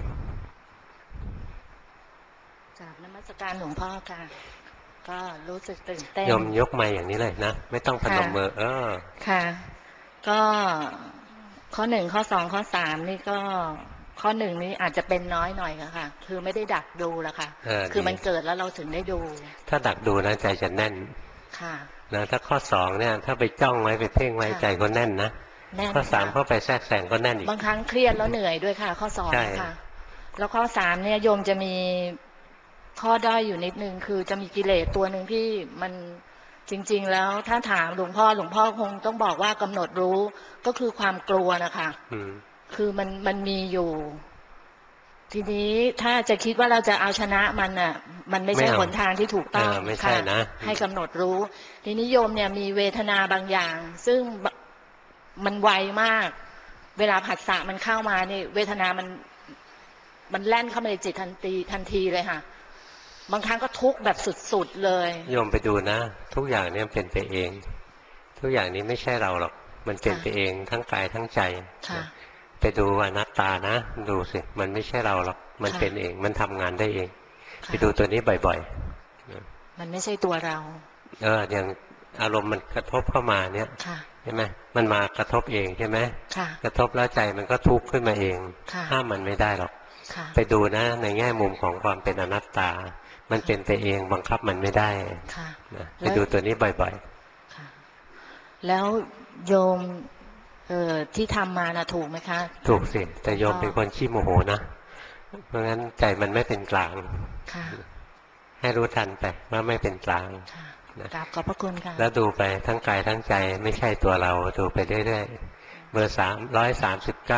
จากนมัสการหลวงพ่อค่ะก็รู้สึกตื่นเต้นยมยกมาอย่างนี้เลยนะไม่ต้องพนมมือค่ะก็ข้อ1ข้อ2ข้อ3นี่ก็ข้อ1นี้อาจจะเป็นน้อยหน่อยค่ะคือไม่ได้ดักดูละค่ะคือมันเกิดแล้วเราถึงได้ดูถ้าดักดูนะใจจะแน่นค่ะนะถ้าข้อ2เนี่ยถ้าไปจ้องไว้ไปเพ่งไว้ใจก็แน่นนะข้อ3เข้าไปแทรกแซงก็แน่นอีกบางครั้งเครียดแล้วเหนื่อยด้วยค่ะข้อ2นะคะแล้วข้อ3เนี่ยโยมจะมีข้อด้อยอยู่นิดนึงคือจะมีกิเลสตัวหนึ่งที่มันจริงๆแล้วถ้าถามหลวงพ่อคงต้องบอกว่ากำหนดรู้ก็คือความกลัวนะคะคือมันมีอยู่ทีนี้ถ้าจะคิดว่าเราจะเอาชนะมันน่ะมันไม่ใช่หนทางที่ถูกต้องค่ะให้กำหนดรู้ทีนี้โยมเนี่ยมีเวทนาบางอย่างซึ่งมันไวมากเวลาผัสสะมันเข้ามานี่เวทนามันแล่นเข้ามาในจิตทันทีเลยค่ะบางครั้งก็ทุกข์แบบสุดๆเลยโยมไปดูนะทุกอย่างเนี่ยเป็นไปเองทุกอย่างนี้ไม่ใช่เราหรอกมันเป็นไปเองทั้งกายทั้งใจไปดูอนัตตานะดูสิมันไม่ใช่เราหรอกมันเป็นเองมันทำงานได้เองไปดูตัวนี้บ่อยๆมันไม่ใช่ตัวเราอย่างอารมณ์มันกระทบเข้ามาเนี่ยใช่ไหมมันมากระทบเองใช่ไหมกระทบแล้วใจมันก็ทุกข์ขึ้นมาเองห้ามมันไม่ได้หรอกไปดูนะในแง่มุมของความเป็นอนัตตามันเป็นไปเองบังคับมันไม่ได้ไปดูตัวนี้บ่อยๆแล้วโยมที่ทำมานะถูกไหมคะถูกสิแต่โยมเป็นคนขี้โมโหนะเพราะงั้นใจมันไม่เป็นกลางให้รู้ทันไปว่าไม่เป็นกลางกราบขอบพระคุณค่ะแล้วดูไปทั้งกายทั้งใจไม่ใช่ตัวเราดูไปเรื่อยๆเบอร์339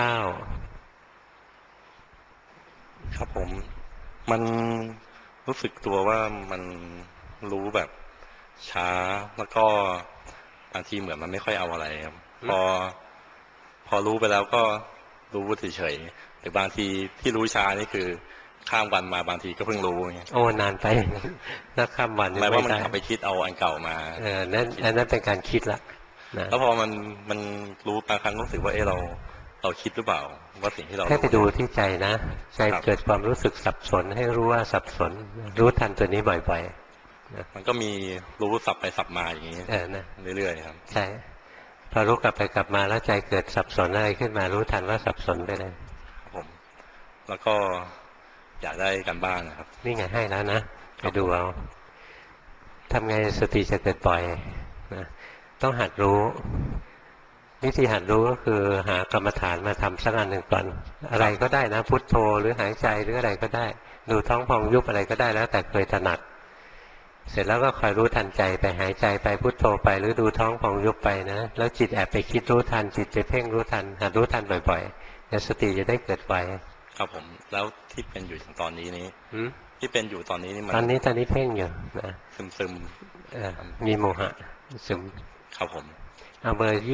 ครับผมมันรู้สึกตัวว่ามันรู้แบบช้าแล้วก็บางทีเหมือนมันไม่ค่อยเอาอะไรครับพอรู้ไปแล้วก็รู้เฉยๆหรือบางทีที่รู้ช้านี่คือข้ามวันมาบางทีก็เพิ่งรู้ไงโอ้นานไปถ้าข้ามวันหมายว่ามันกลับไปคิดเอาอันเก่ามานั่นเป็นการคิดละแล้วพอมันรู้บางครั้งรู้สึกว่าเราคิดหรือเปล่าว่าสิ่งที่เราแค่ไปดูที่ใจนะใจเกิดความรู้สึกสับสนให้รู้ว่าสับสนรู้ทันตัวนี้บ่อยๆมันก็มีรู้สับไปสับมาอย่างนี้นะเรื่อยๆครับใช่พอรู้กลับไปกลับมาแล้วใจเกิดสับสนอะไรขึ้นมารู้ทันว่าสับสนไปเลยครับผมแล้วก็อยากได้กันบ้างนะครับนี่ไงให้แล้วนะไปดูเอาทำไงสติจะเกิดบ่อยนะต้องหัดรู้วิธีหัดรู้ก็คือหากรรมฐานมาทำสักอันหนึ่งก่อนอะไรก็ได้นะพุทโธหรือหายใจหรืออะไรก็ได้ดูท้องพองยุบอะไรก็ได้แล้วแต่เคยถนัดเสร็จแล้วก็คอยรู้ทันใจไปหายใจไปพุทโธไปหรือดูท้องพองยุบไปนะแล้วจิตแอบไปคิดรู้ทันจิตไปเพ่งรู้ทันหัดรู้ทันบ่อยๆแล้วสติจะได้เกิดไวครับผมแล้วที่เป็นอยู่ตอนนี้ที่เป็นอยู่ตอนนี้นี่มันตอนนี้เพ่งอยู่นะซึมมีโมหะซึมครับผมเอาเบอร์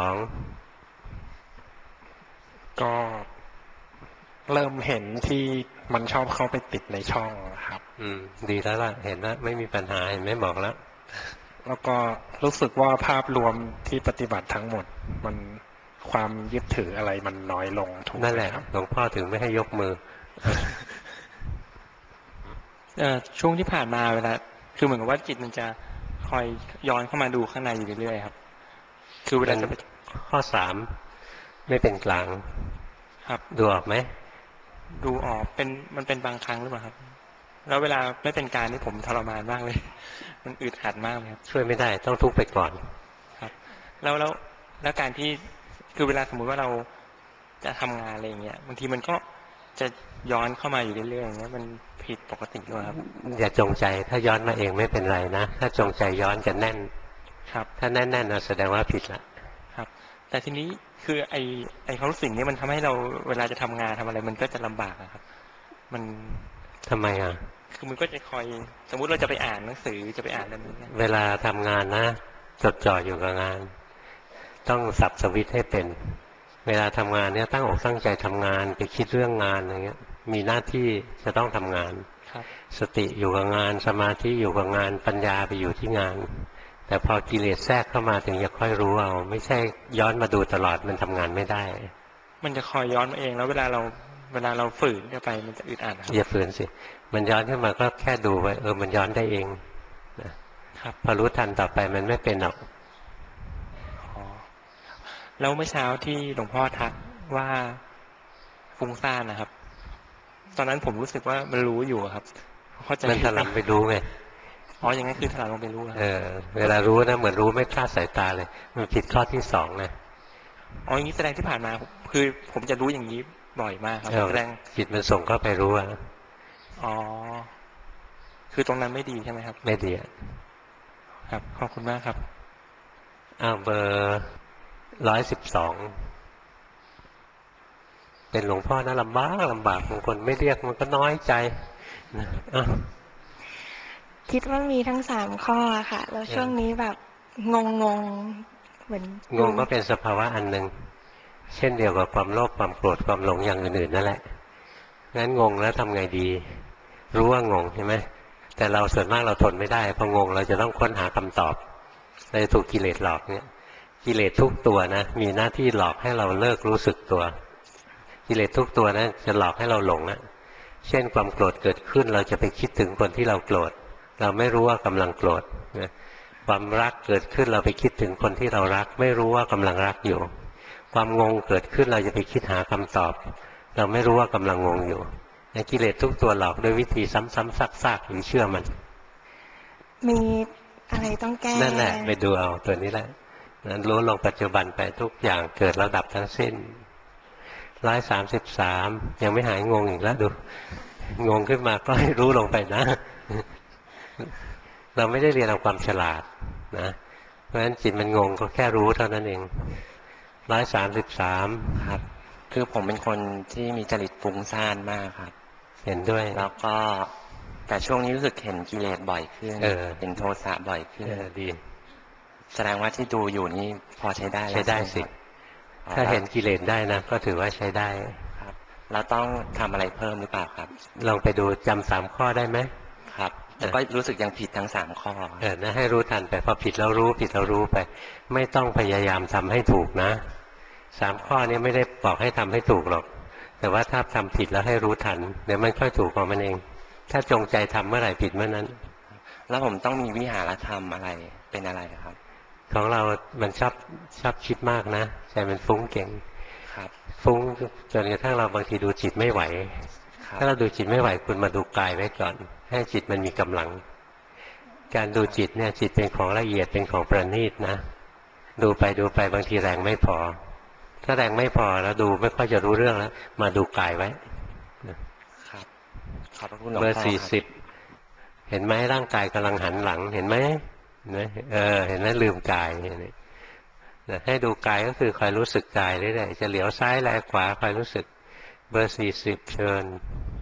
22 ก็เริ่มเห็นที่มันชอบเข้าไปติดในช่องครับดีแล้วล่ะเห็นแล้วไม่มีปัญหาเห็นไหมบอกแล้วแล้วก็รู้สึกว่าภาพรวมที่ปฏิบัติทั้งหมดมันความยึดถืออะไรมันน้อยลงถูกนั่นแหละหลวงพ่อถึงไม่ให้ยกมือช่วงที่ผ่านมาเวลาคือเหมือนกับว่าจิตมันจะคอยย้อนเข้ามาดูข้างในอยู่เรื่อยๆครับคือเวลาจะไปข้อ3ไม่เป็นกลางครับดูออกไหมดูออกมันเป็นบางครั้งหรือเปล่าครับแล้วเวลาไม่เป็นกลางนี่ผมทรมานมากเลยมันอึดอัดมากเลยครับช่วยไม่ได้ต้องทุกข์ไปก่อนครับแล้วแล้วการที่คือเวลาสมมุติว่าเราจะทำงานอะไรอย่างเงี้ยบางทีมันก็จะย้อนเข้ามาอยู่เรื่อยๆอย่างเงี้ยมันผิดปกติด้วยครับอย่าจงใจถ้าย้อนมาเองไม่เป็นไรนะถ้าจงใจย้อนกันแน่นครับถ้าแน่นๆนะแสดงว่าผิดละครับแต่ทีนี้คือไอความรู้สึกนี้มันทำให้เราเวลาจะทำงานทำอะไรมันก็จะลำบากครับมันทำไมคือมันก็จะคอยสมมุติเราจะไปอ่านหนังสือจะไปอ่านอะไรนี้เวลาทำงานนะจดจ่ออยู่กับงานต้องสับสวิตช์ให้เป็นเวลาทำงานเนี่ยตั้งอกตั้งใจทำงานไปคิดเรื่องงานอะไรเงี้ยมีหน้าที่จะต้องทำงานสติอยู่กับงานสมาธิอยู่กับงานปัญญาไปอยู่ที่งานแต่พอกิเลสแทรกเข้ามาถึงจะค่อยรู้เอาไม่ใช่ย้อนมาดูตลอดมันทำงานไม่ได้มันจะคอยย้อนมาเองแล้วเวลาเราฝืนเข้าไปมันจะอึดอัดครับอย่าฝืนสิมันย้อนขึ้นมาก็แค่ดูไว้มันย้อนได้เองนะครับพอรู้ทันต่อไปมันไม่เป็นหรอกแล้วเมื่อเช้าที่หลวงพ่อทักว่าฟุ้งซ่านนะครับตอนนั้นผมรู้สึกว่ามันรู้อยู่ครับมันถลำไปรู้ไงอย่างนั้นคือถลำลงไปรู้เวลารู้นะเหมือนรู้ไม่คลาดสายตาเลยมันผิดข้อที่สองนะอย่างนี้แสดงที่ผ่านมาคือผมจะรู้อย่างนี้บ่อยมากครับแสดงจิตมันส่งเข้าไปรู้คือตรงนั้นไม่ดีใช่ไหมครับไม่ดีครับขอบคุณมากครับเบอร์112เป็นหลวงพ่อนะลำบากบางคนไม่เรียกมันก็น้อยใจคิดว่ามีทั้ง3 ข้อค่ะแล้วช่วงนี้แบบงงเหมือนงงก็เป็นสภาวะอันหนึ่งเช่นเดียวกับความโลภความโกรธความหลงอย่างอื่นๆนั่นแหละงั้นงงแล้วทำไงดีรู้ว่างงใช่ไหมแต่เราส่วนมากเราทนไม่ได้พองงเราจะต้องค้นหาคำตอบเราจะถูกกิเลสหลอกเนี่ยกิเลสทุกตัวนะมีหน้าที่หลอกให้เราเลิกรู้สึกตัวกิเลสทุกตัวนะจะหลอกให้เราหลงนะเช่นความโกรธเกิดขึ้นเราจะไปคิดถึงคนที่เราโกรธเราไม่รู้ว่ากำลังโกรธนะความรักเกิดขึ้นเราไปคิดถึงคนที่เรารักไม่รู้ว่ากำลังรักอยู่ความงงเกิดขึ้นเราจะไปคิดหาคำตอบเราไม่รู้ว่ากำลังงงอยู่กิเลสทุกตัวหลอกด้วยวิธีซ้ำๆซากๆหรือเชื่อมันมีอะไรต้องแก้นั่นแหละไปดูเอาตัวนี้แหละนั้นรู้ลงปัจจุบันไปทุกอย่างเกิดแล้วดับทั้งสิ้น133ยังไม่หายงงอีกแล้วดูงงขึ้นมาก็ให้รู้ลงไปนะเราไม่ได้เรียนเอาความฉลาดนะเพราะฉะนั้นจิตมันงงก็แค่รู้เท่านั้นเอง133 ครับคือผมเป็นคนที่มีจริตฟุ้งซ่านมากครับเห็นด้วยแล้วก็แต่ช่วงนี้รู้สึกเห็นกิเลสบ่อยขึ้นเห็นโทสะบ่อยขึ้นดีแสดงว่าที่ดูอยู่นี่พอใช้ได้ใช้ได้สิถ้าเห็นกิเลสได้นะก็ถือว่าใช้ได้ครับแล้วต้องทำอะไรเพิ่มหรือเปล่าครับลองไปดูจำ3 ข้อได้ไหมครับแต่ก็รู้สึกยังผิดทั้ง3 ข้อนะให้รู้ทันไปพอผิดแล้วรู้ผิดแล้วรู้ไปไม่ต้องพยายามทำให้ถูกนะ3 ข้อนี้ไม่ได้บอกให้ทำให้ถูกหรอกแต่ว่าถ้าทำผิดแล้วให้รู้ทันเดี๋ยวมันค่อยถูกของมันเองถ้าจงใจทำเมื่อไหร่ผิดเมื่อนั้นแล้วผมต้องมีวิหารธรรมอะไรเป็นอะไรครับของเรามันชอบคิดมากนะใจมันฟุ้งเก่งครับฟุ้งจนกระทั่งเราบางทีดูจิตไม่ไหวถ้าเราดูจิตไม่ไหวคุณมาดูกายไว้ก่อนให้จิตมันมีกำลังการดูจิตเนี่ยจิตเป็นของละเอียดเป็นของประณีตนะดูไปบางทีแรงไม่พอถ้าแรงไม่พอแล้วดูไม่ค่อยจะรู้เรื่องแล้วมาดูกายไว้ครับขอบพระคุณหลวงพ่อเบอร์ 40เห็นไหมร่างกายกำลังหันหลังเห็นไหมเห็นไหมลืมกายให้ดูกายก็คือคอยรู้สึกกายเรื่อยๆจะเหลียวซ้ายแลขวาคอยรู้สึกเบอร์40เชิญ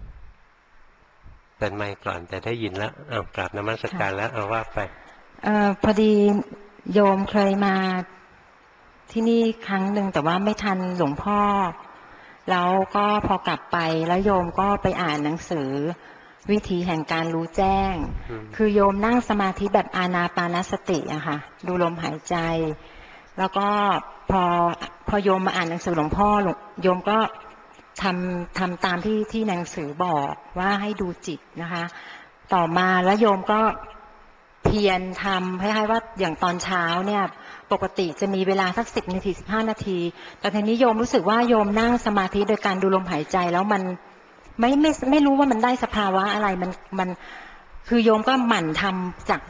เป็นไมค์ก่อนแต่ได้ยินแล้วกราบนมัสการแล้วเอาว่าไปพอดีโยมเคยมาที่นี่ครั้งหนึ่งแต่ว่าไม่ทันหลวงพ่อแล้วก็พอกลับไปแล้วโยมก็ไปอ่านหนังสือวิธีแห่งการรู้แจ้งคือโยมนั่งสมาธิแบบอานาปานสติอะค่ะดูลมหายใจแล้วก็พอโยมมาอ่านหนังสือหลวงพ่อโยมก็ทำตามที่หนังสือบอกว่าให้ดูจิตนะคะต่อมาแล้วโยมก็เพียรทำคล้ายๆว่าอย่างตอนเช้าเนี่ยปกติจะมีเวลาสัก10 นาที15 นาทีแต่ทีนี้โยมรู้สึกว่าโยมนั่งสมาธิโดยการดูลมหายใจแล้วมันไม่รู้ว่ามันได้สภาวะอะไรมันคือโยมก็หมั่นทำจาก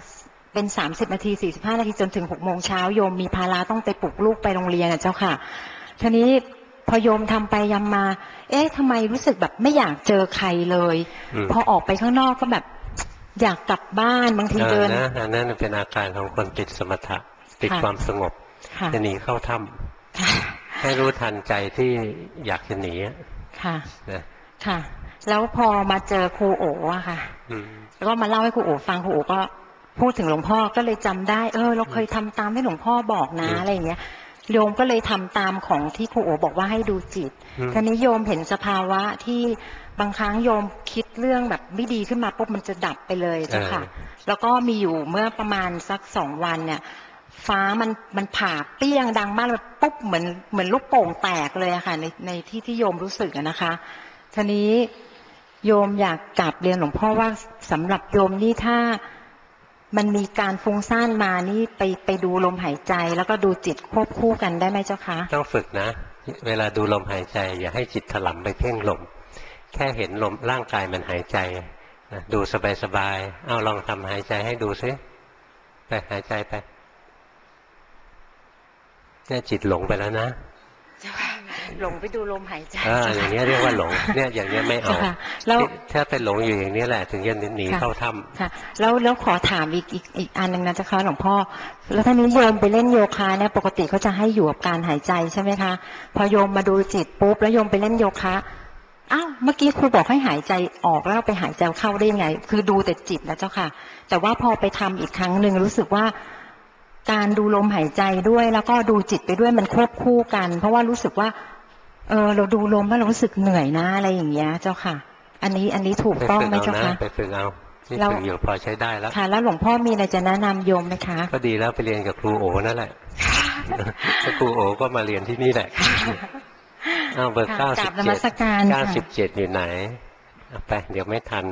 เป็น30 นาที45 นาทีจนถึง6 โมงเช้าโยมมีภาระต้องไปปลุกลูกไปโรงเรียนนะเจ้าค่ะทีนี้พอโยมทำไปยำมาทำไมรู้สึกแบบไม่อยากเจอใครเลยพอออกไปข้างนอกก็แบบอยากกลับบ้านบางทีเดินนะอันนั้นเป็นอาการของคนติดสมถะติดความสงบจะหนีเข้าถ้ำให้รู้ทันใจที่อยากจะหนีค่ะค่ะแล้วพอมาเจอครูโอ๋อะค่ะแล้วก็มาเล่าให้ครูโอ๋ฟังครูโอ๋ก็พูดถึงหลวงพ่อก็เลยจำได้เราเคยทำตามที่หลวงพ่อบอกนะอะไรอย่างเงี้ยโยมก็เลยทำตามของที่ครูโอ๋บอกว่าให้ดูจิตทีนี้โยมเห็นสภาวะที่บางครั้งโยมคิดเรื่องแบบไม่ดีขึ้นมาปุ๊บมันจะดับไปเลยเจ้าค่ะแล้วก็มีอยู่เมื่อประมาณสัก2 วันเนี่ยฟ้ามันผ่าเปี้ยงดังมากเลยปุ๊บเหมือนลูกโป่งแตกเลยอะค่ะในที่โยมรู้สึกนะคะทีนี้โยมอยากกราบเรียนหลวงพ่อว่าสำหรับโยมนี่ถ้ามันมีการฟุ้งซ่านมานี่ไปดูลมหายใจแล้วก็ดูจิตควบคู่กันได้ไหมเจ้าคะต้องฝึกนะเวลาดูลมหายใจอย่าให้จิตถลำไปเพ่งลมแค่เห็นลมร่างกายมันหายใจนะดูสบายๆเอาลองทำหายใจให้ดูซิไปหายใจไปเนี่ยจิตหลงไปแล้วนะหลงไปดูลมหายใจอย่างนี้เรียกว่าหลงเนี่ยอย่างนี้ไม่เอาแล้วถ้าเป็นหลงอยู่อย่างนี้แหละถึงจะหนีเข้าถ้ำค่ะแล้วขอถามอีกอันหนึ่งนะเจ้าค่ะหลวงพ่อแล้วท่านนี้โยมไปเล่นโยคะเนี่ยปกติเขาจะให้อยู่กับการหายใจใช่ไหมคะพอโยมมาดูจิตปุ๊บแล้วโยมไปเล่นโยคะอ้าวเมื่อกี้ครูบอกให้หายใจออกแล้วไปหายใจเข้าได้ยังไงคือดูแต่จิตนะเจ้าค่ะแต่ว่าพอไปทำอีกครั้งหนึ่งรู้สึกว่าการดูลมหายใจด้วยแล้วก็ดูจิตไปด้วยมันควบคู่กันเพราะว่ารู้สึกว่าเราดูลมแล้วเรารู้สึกเหนื่อยนะอะไรอย่างเงี้ยเจ้าค่ะอันนี้ถูกต้องไหมเจ้าคะไปฝึกเอาที่ฝึกอยู่พอใช้ได้แล้วค่ะแล้วหลวงพ่อมีอะไรจะแนะนำโยมไหมคะก็ดีแล้วไปเรียนกับครูโอ๋นั่นแหละครูโอ๋ก็มาเรียนที่นี่แหละเบอร์97อยู่ไหนไปเดี๋ยวไม่ทัน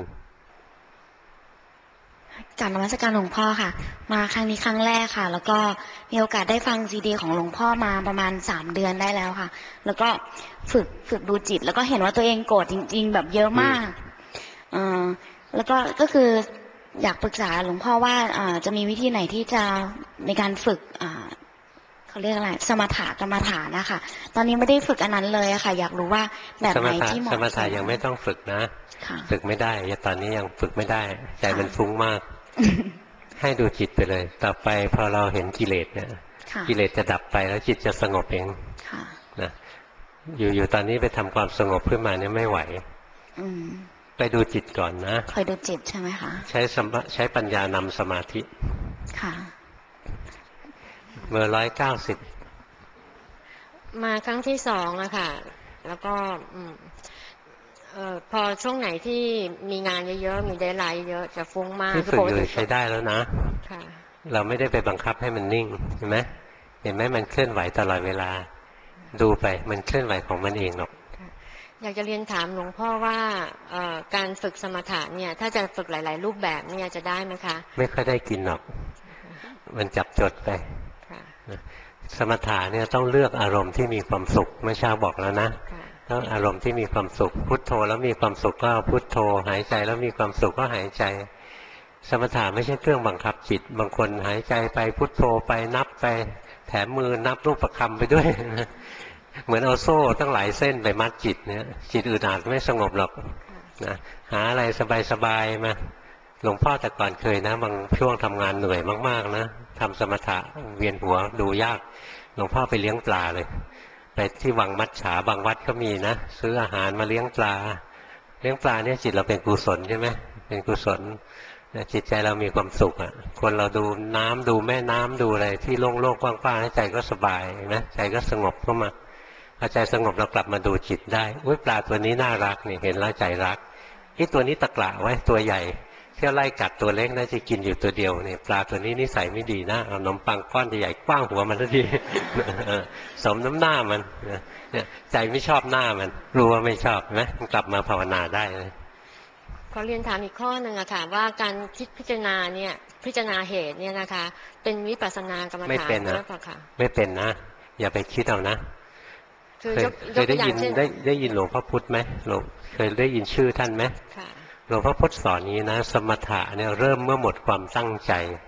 กราบนมัสการหลวงพ่อค่ะมาครั้งนี้ครั้งแรกค่ะแล้วก็มีโอกาสได้ฟังซีดีของหลวงพ่อมาประมาณ3 เดือนได้แล้วค่ะแล้วก็ฝึกดูจิตแล้วก็เห็นว่าตัวเองโกรธจริงๆแบบเยอะมากแล้วก็คืออยากปรึกษาหลวงพ่อว่าจะมีวิธีไหนที่จะในการฝึกเขาเรียกอะไรสมถะกรรมฐานนะคะตอนนี้ไม่ได้ฝึกอันนั้นเลยค่ะอยากรู้ว่าแบบไหนที่เหมาะสมสมถะยังไม่ต้องฝึกนะฝึกไม่ได้ตอนนี้ยังฝึกไม่ได้ใจมันฟุ้งมากให้ดูจิตไปเลยต่อไปพอเราเห็นกิเลสเนี่ยกิเลสจะดับไปแล้วจิตจะสงบเองนะอยู่ตอนนี้ไปทำความสงบขึ้นมาเนี่ยไม่ไหวไปดูจิตก่อนนะคอยดูจิตใช่ไหมคะใช้ปัญญานำสมาธิค่ะเบอร์190 มาครั้งที่2อะค่ะแล้วก็พอช่วงไหนที่มีงานเยอะๆมีเดดไลน์เยอะจะฟุ้งมากที่ฝึกอยู่ใช้ได้แล้วนะเราไม่ได้ไปบังคับให้มันนิ่งเห็นไหมมันเคลื่อนไหวตลอดเวลาดูไปมันเคลื่อนไหวของมันเองหรอกอยากจะเรียนถามหลวงพ่อว่าการฝึกสมถะเนี่ยถ้าจะฝึกหลายๆรูปแบบเนี่ยจะได้ไหมคะไม่ค่อยได้กินหรอกมันจับจดไปสมถะเนี่ยต้องเลือกอารมณ์ที่มีความสุขเมื่อเช้าบอกแล้วนะต้องอารมณ์ที่มีความสุขพุทโธแล้วมีความสุขก็พุทโธหายใจแล้วมีความสุขก็หายใจสมถะไม่ใช่เครื่องบังคับจิตบางคนหายใจไปพุทโธไปนับไปแถมมือนับรูปประคำไปด้วยเหมือนเอาโซ่ตั้งหลายเส้นไปมัดจิตเนี่ยจิตอึดอัดไม่สงบหรอกนะหาอะไรสบายๆมาหลวงพ่อแต่ก่อนเคยนะบางช่วงทำงานเหนื่อยมากๆนะทำสมถะเวียนหัวดูยากหลวงพ่อไปเลี้ยงปลาเลยไปที่วังมัจฉาบางวัดก็มีนะซื้ออาหารมาเลี้ยงปลาเนี่ยจิตเราเป็นกุศลใช่ไหมเป็นกุศลจิตใจเรามีความสุขอ่ะคนเราดูน้ำดูแม่น้ำดูอะไรที่โล่งๆกว้างๆใจก็สบายนะใจก็สงบเข้ามาพอใจสงบเรากลับมาดูจิตได้อุ้ยปลาตัวนี้น่ารักนี่เห็นแล้วใจรักตัวนี้ตะกละไว้ตัวใหญ่เที่ยวไล่กัดตัวเล็กน่าจะกินอยู่ตัวเดียวนี่ปลาตัวนี้นิสัยไม่ดีนะเอาขนมปังก้อนใหญ่กว้างหัวมันทันทีสมน้ำหน้ามันเนี่ยใจไม่ชอบหน้ามันรู้ว่าไม่ชอบไหมมันกลับมาภาวนาได้เลยขอเรียนถามอีกข้อหนึ่งอะค่ะว่าการคิดพิจารณาเนี่ยพิจารณาเหตุเนี่ยนะคะเป็นวิปัสสนากรรมฐานไม่เป็นนะไม่เป็นนะอย่าไปคิดเอานะเคยได้ยินหลวงพ่อพุธไหมเคยได้ยินชื่อท่านไหมหลวงพ่อพุธสอนนี้นะสมถะเนี่ยเริ่มเมื่อหมดความตั้งใจ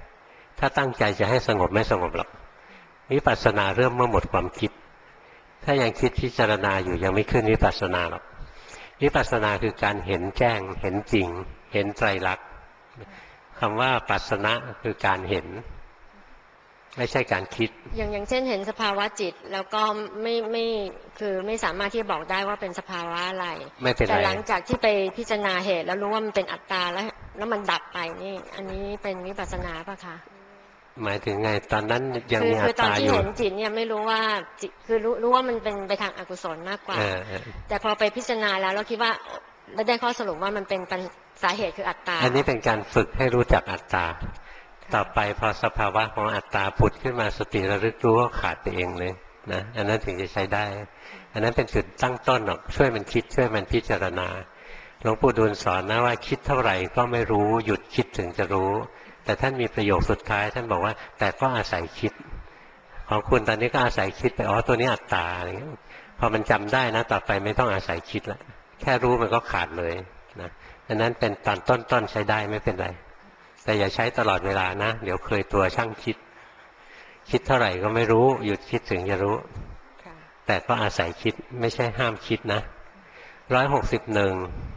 ถ้าตั้งใจจะให้สงบไม่สงบหรอกวิปัสสนาเริ่มเมื่อหมดความคิดถ้ายังคิดพิจารณาอยู่ยังไม่ขึ้นวิปัสสนาหรอกวิปัสสนาคือการเห็นแจ้งเห็นจริงเห็นไตรลักษณ์คำว่าปัสสนะคือการเห็นไม่ใช่การคิดอย่างเช่นเห็นสภาวะจิตแล้วก็ไม่คือไม่สามารถที่จะบอกได้ว่าเป็นสภาวะอะไรแต่หลังจากที่ไปพิจารณาเหตุแล้วรู้ว่ามันเป็นอัตตาแล้วมันดับไปนี่อันนี้เป็นวิปัสสนาป่ะคะหมายถึงไงตอนนั้นยังมีอัตตาอยู่คือตอนที่เห็นจิตเนี่ยไม่รู้ว่าคือรู้ว่ามันเป็นไปทางอกุศลมากกว่าแต่พอไปพิจารณาแล้วเราคิดว่าแล้วได้ข้อสรุปว่ามันเป็นสาเหตุคืออัตตาอันนี้เป็นการฝึกให้รู้จักอัตตาต่อไปพอสภาวะของอัตตาผุดขึ้นมาสติระลึกรู้ก็ขาดไปเองเลยนะอันนั้นถึงจะใช้ได้อันนั้นเป็นจุดตั้งต้นหรอกช่วยมันคิดช่วยมันพิจารณาหลวงปู่ดูลสอนนะว่าคิดเท่าไหร่ก็ไม่รู้หยุดคิดถึงจะรู้แต่ท่านมีประโยคสุดท้ายท่านบอกว่าแต่ก็อาศัยคิดของคุณตอนนี้ก็อาศัยคิดไปอ๋อตัวนี้อัตตาอะไรเงี้ยพอมันจำได้นะต่อไปไม่ต้องอาศัยคิดละแค่รู้มันก็ขาดเลยนะอันนั้นเป็นตอนต้นใช้ได้ไม่เป็นไรแต่อย่าใช้ตลอดเวลานะเดี๋ยวเคยตัวช่างคิดเท่าไหร่ก็ไม่รู้หยุดคิดถึงจะรู้แต่ก็อาศัยคิดไม่ใช่ห้ามคิดนะ161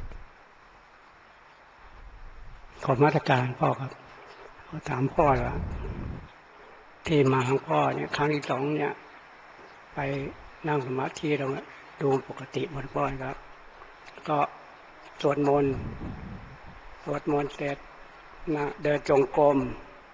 ขอมาตรการพ่อครับเขาถามพ่อว่าที่มาของพ่อเนี่ยครั้งที่2เนี่ยไปนั่งสมาธิเราดูปกติหมดพ่อครับก็สวดมนต์เสร็จนะเดินจงกรม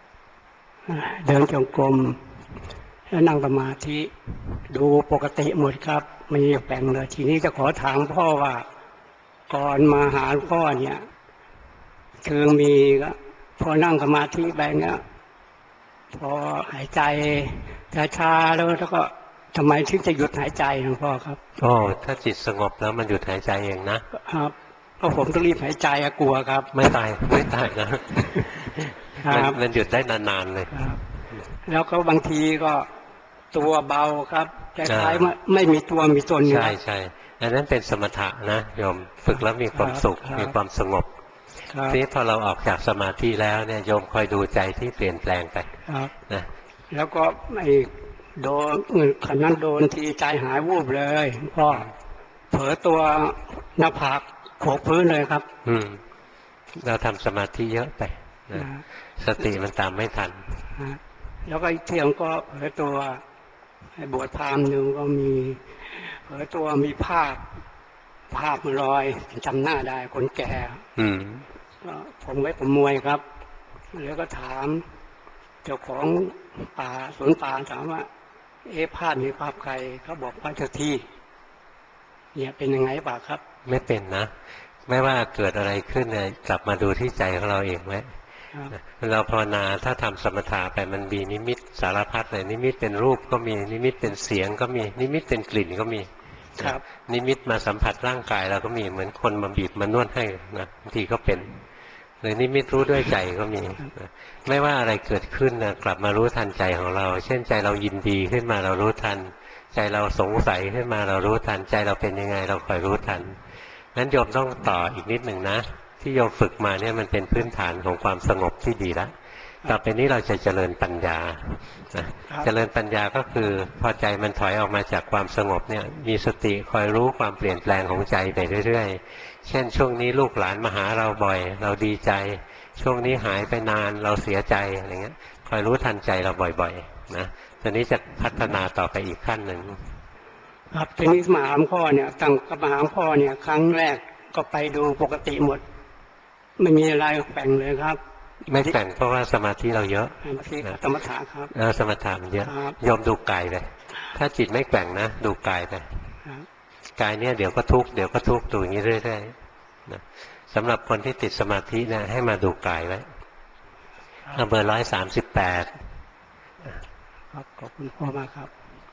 แล้วนั่งสมาธิดูปกติหมดครับไม่มีแปลงเลยทีนี้จะขอถามพ่อว่าก่อนมาหาพ่อเนี่ยคือมีพอนั่งสมาธิไปเนี่ยพอหายใจช้าๆแล้วก็ทำไมถึงจะหยุดหายใจหลวงพ่อครับถ้าจิตสงบแล้วมันหยุดหายใจเองนะครับเพราะผมต้องรีบหายใจกลัวครับไม่ตายนะมันหยุดได้นานๆเลยแล้วก็บางทีก็ตัวเบาครับคล้ายๆไม่มีตัวมีตนใช่อันนั้นเป็นสมถะนะโยมฝึกแล้วมีความสุขมีความสงบทีนี้พอเราออกจากสมาธิแล้วเนี่ยโยมคอยดูใจที่เปลี่ยนแปลงไปนะแล้วก็ไม่โดนขันนั้นโดนทีใจหายวูบเลยพ่อเผลอตัวหน้าผากโขกพื้นเลยครับเราทำสมาธิเยอะไปนะสติมันตามไม่ทันแล้วก็อีกเที่ยงก็เผลอตัวบวชพราหมณ์หนึ่งก็มีเผลอตัวมีภาพมันลอยจำหน้าได้คนแก่ผมไว้ผมมวยครับแล้วก็ถามเจ้าของป่าสวนป่าถามว่าภาพมีภาพใครเขาบอกว่าเจ้าที่เนี่ยเป็นยังไงบ้างครับไม่เป็นนะไม่ว่าเกิดอะไรขึ้นเนี่ยกลับมาดูที่ใจของเราเองไหมเราภาวนาถ้าทำสมถะไปมันมีนิมิตสารพัดเลยนิมิตเป็นรูปก็มีนิมิตเป็นเสียงก็มีนิมิตเป็นกลิ่นก็มีนิมิตมาสัมผัสร่างกายเราก็มีเหมือนคนมาบีบมานวดให้นะบางทีก็เป็นหรือนิมิตรู้ด้วยใจก็มีไม่ว่าอะไรเกิดขึ้นนะกลับมารู้ทันใจของเราเช่นใจเรายินดีขึ้นมาเรารู้ทันใจเราสงสัยขึ้นมาเรารู้ทันใจเราเป็นยังไงเราคอยรู้ทันนั้นโยมต้องต่ออีกนิดหนึ่งนะที่โยมฝึกมาเนี่ยมันเป็นพื้นฐานของความสงบที่ดีแล้วต่อไปนี้เราจะเจริญปัญญาเจริญปัญญาก็คือพอใจมันถอยออกมาจากความสงบเนี่ยมีสติคอยรู้ความเปลี่ยนแปลงของใจไปเรื่อยๆเช่นช่วงนี้ลูกหลานมาหาเราบ่อยเราดีใจช่วงนี้หายไปนานเราเสียใจอะไรเงี้ยคอยรู้ทันใจเราบ่อยๆนะตอนนี้จะพัฒนาต่อไปอีกขั้นหนึ่งครับทีนี้มหาพ่อเนี่ยตั้งกับมหาพ่อเนี่ยครั้งแรกก็ไปดูปกติหมดไม่มีอะไรแปลงเลยครับไม่แปลงเพราะว่าสมาธิเราเยอะสมถะครับสมถะมันเยอะยอมดูกายไปถ้าจิตไม่แกว่งนะดูกายไปกายเนี่ยเดี๋ยวก็ทุกข์เดี๋ยวก็ทุกข์ดูอย่างนี้เรื่อยๆนะสำหรับคนที่ติดสมาธิเนี่ยให้มาดูกายไว้เบอร์138 ครับขอบคุณพ่อมากครับ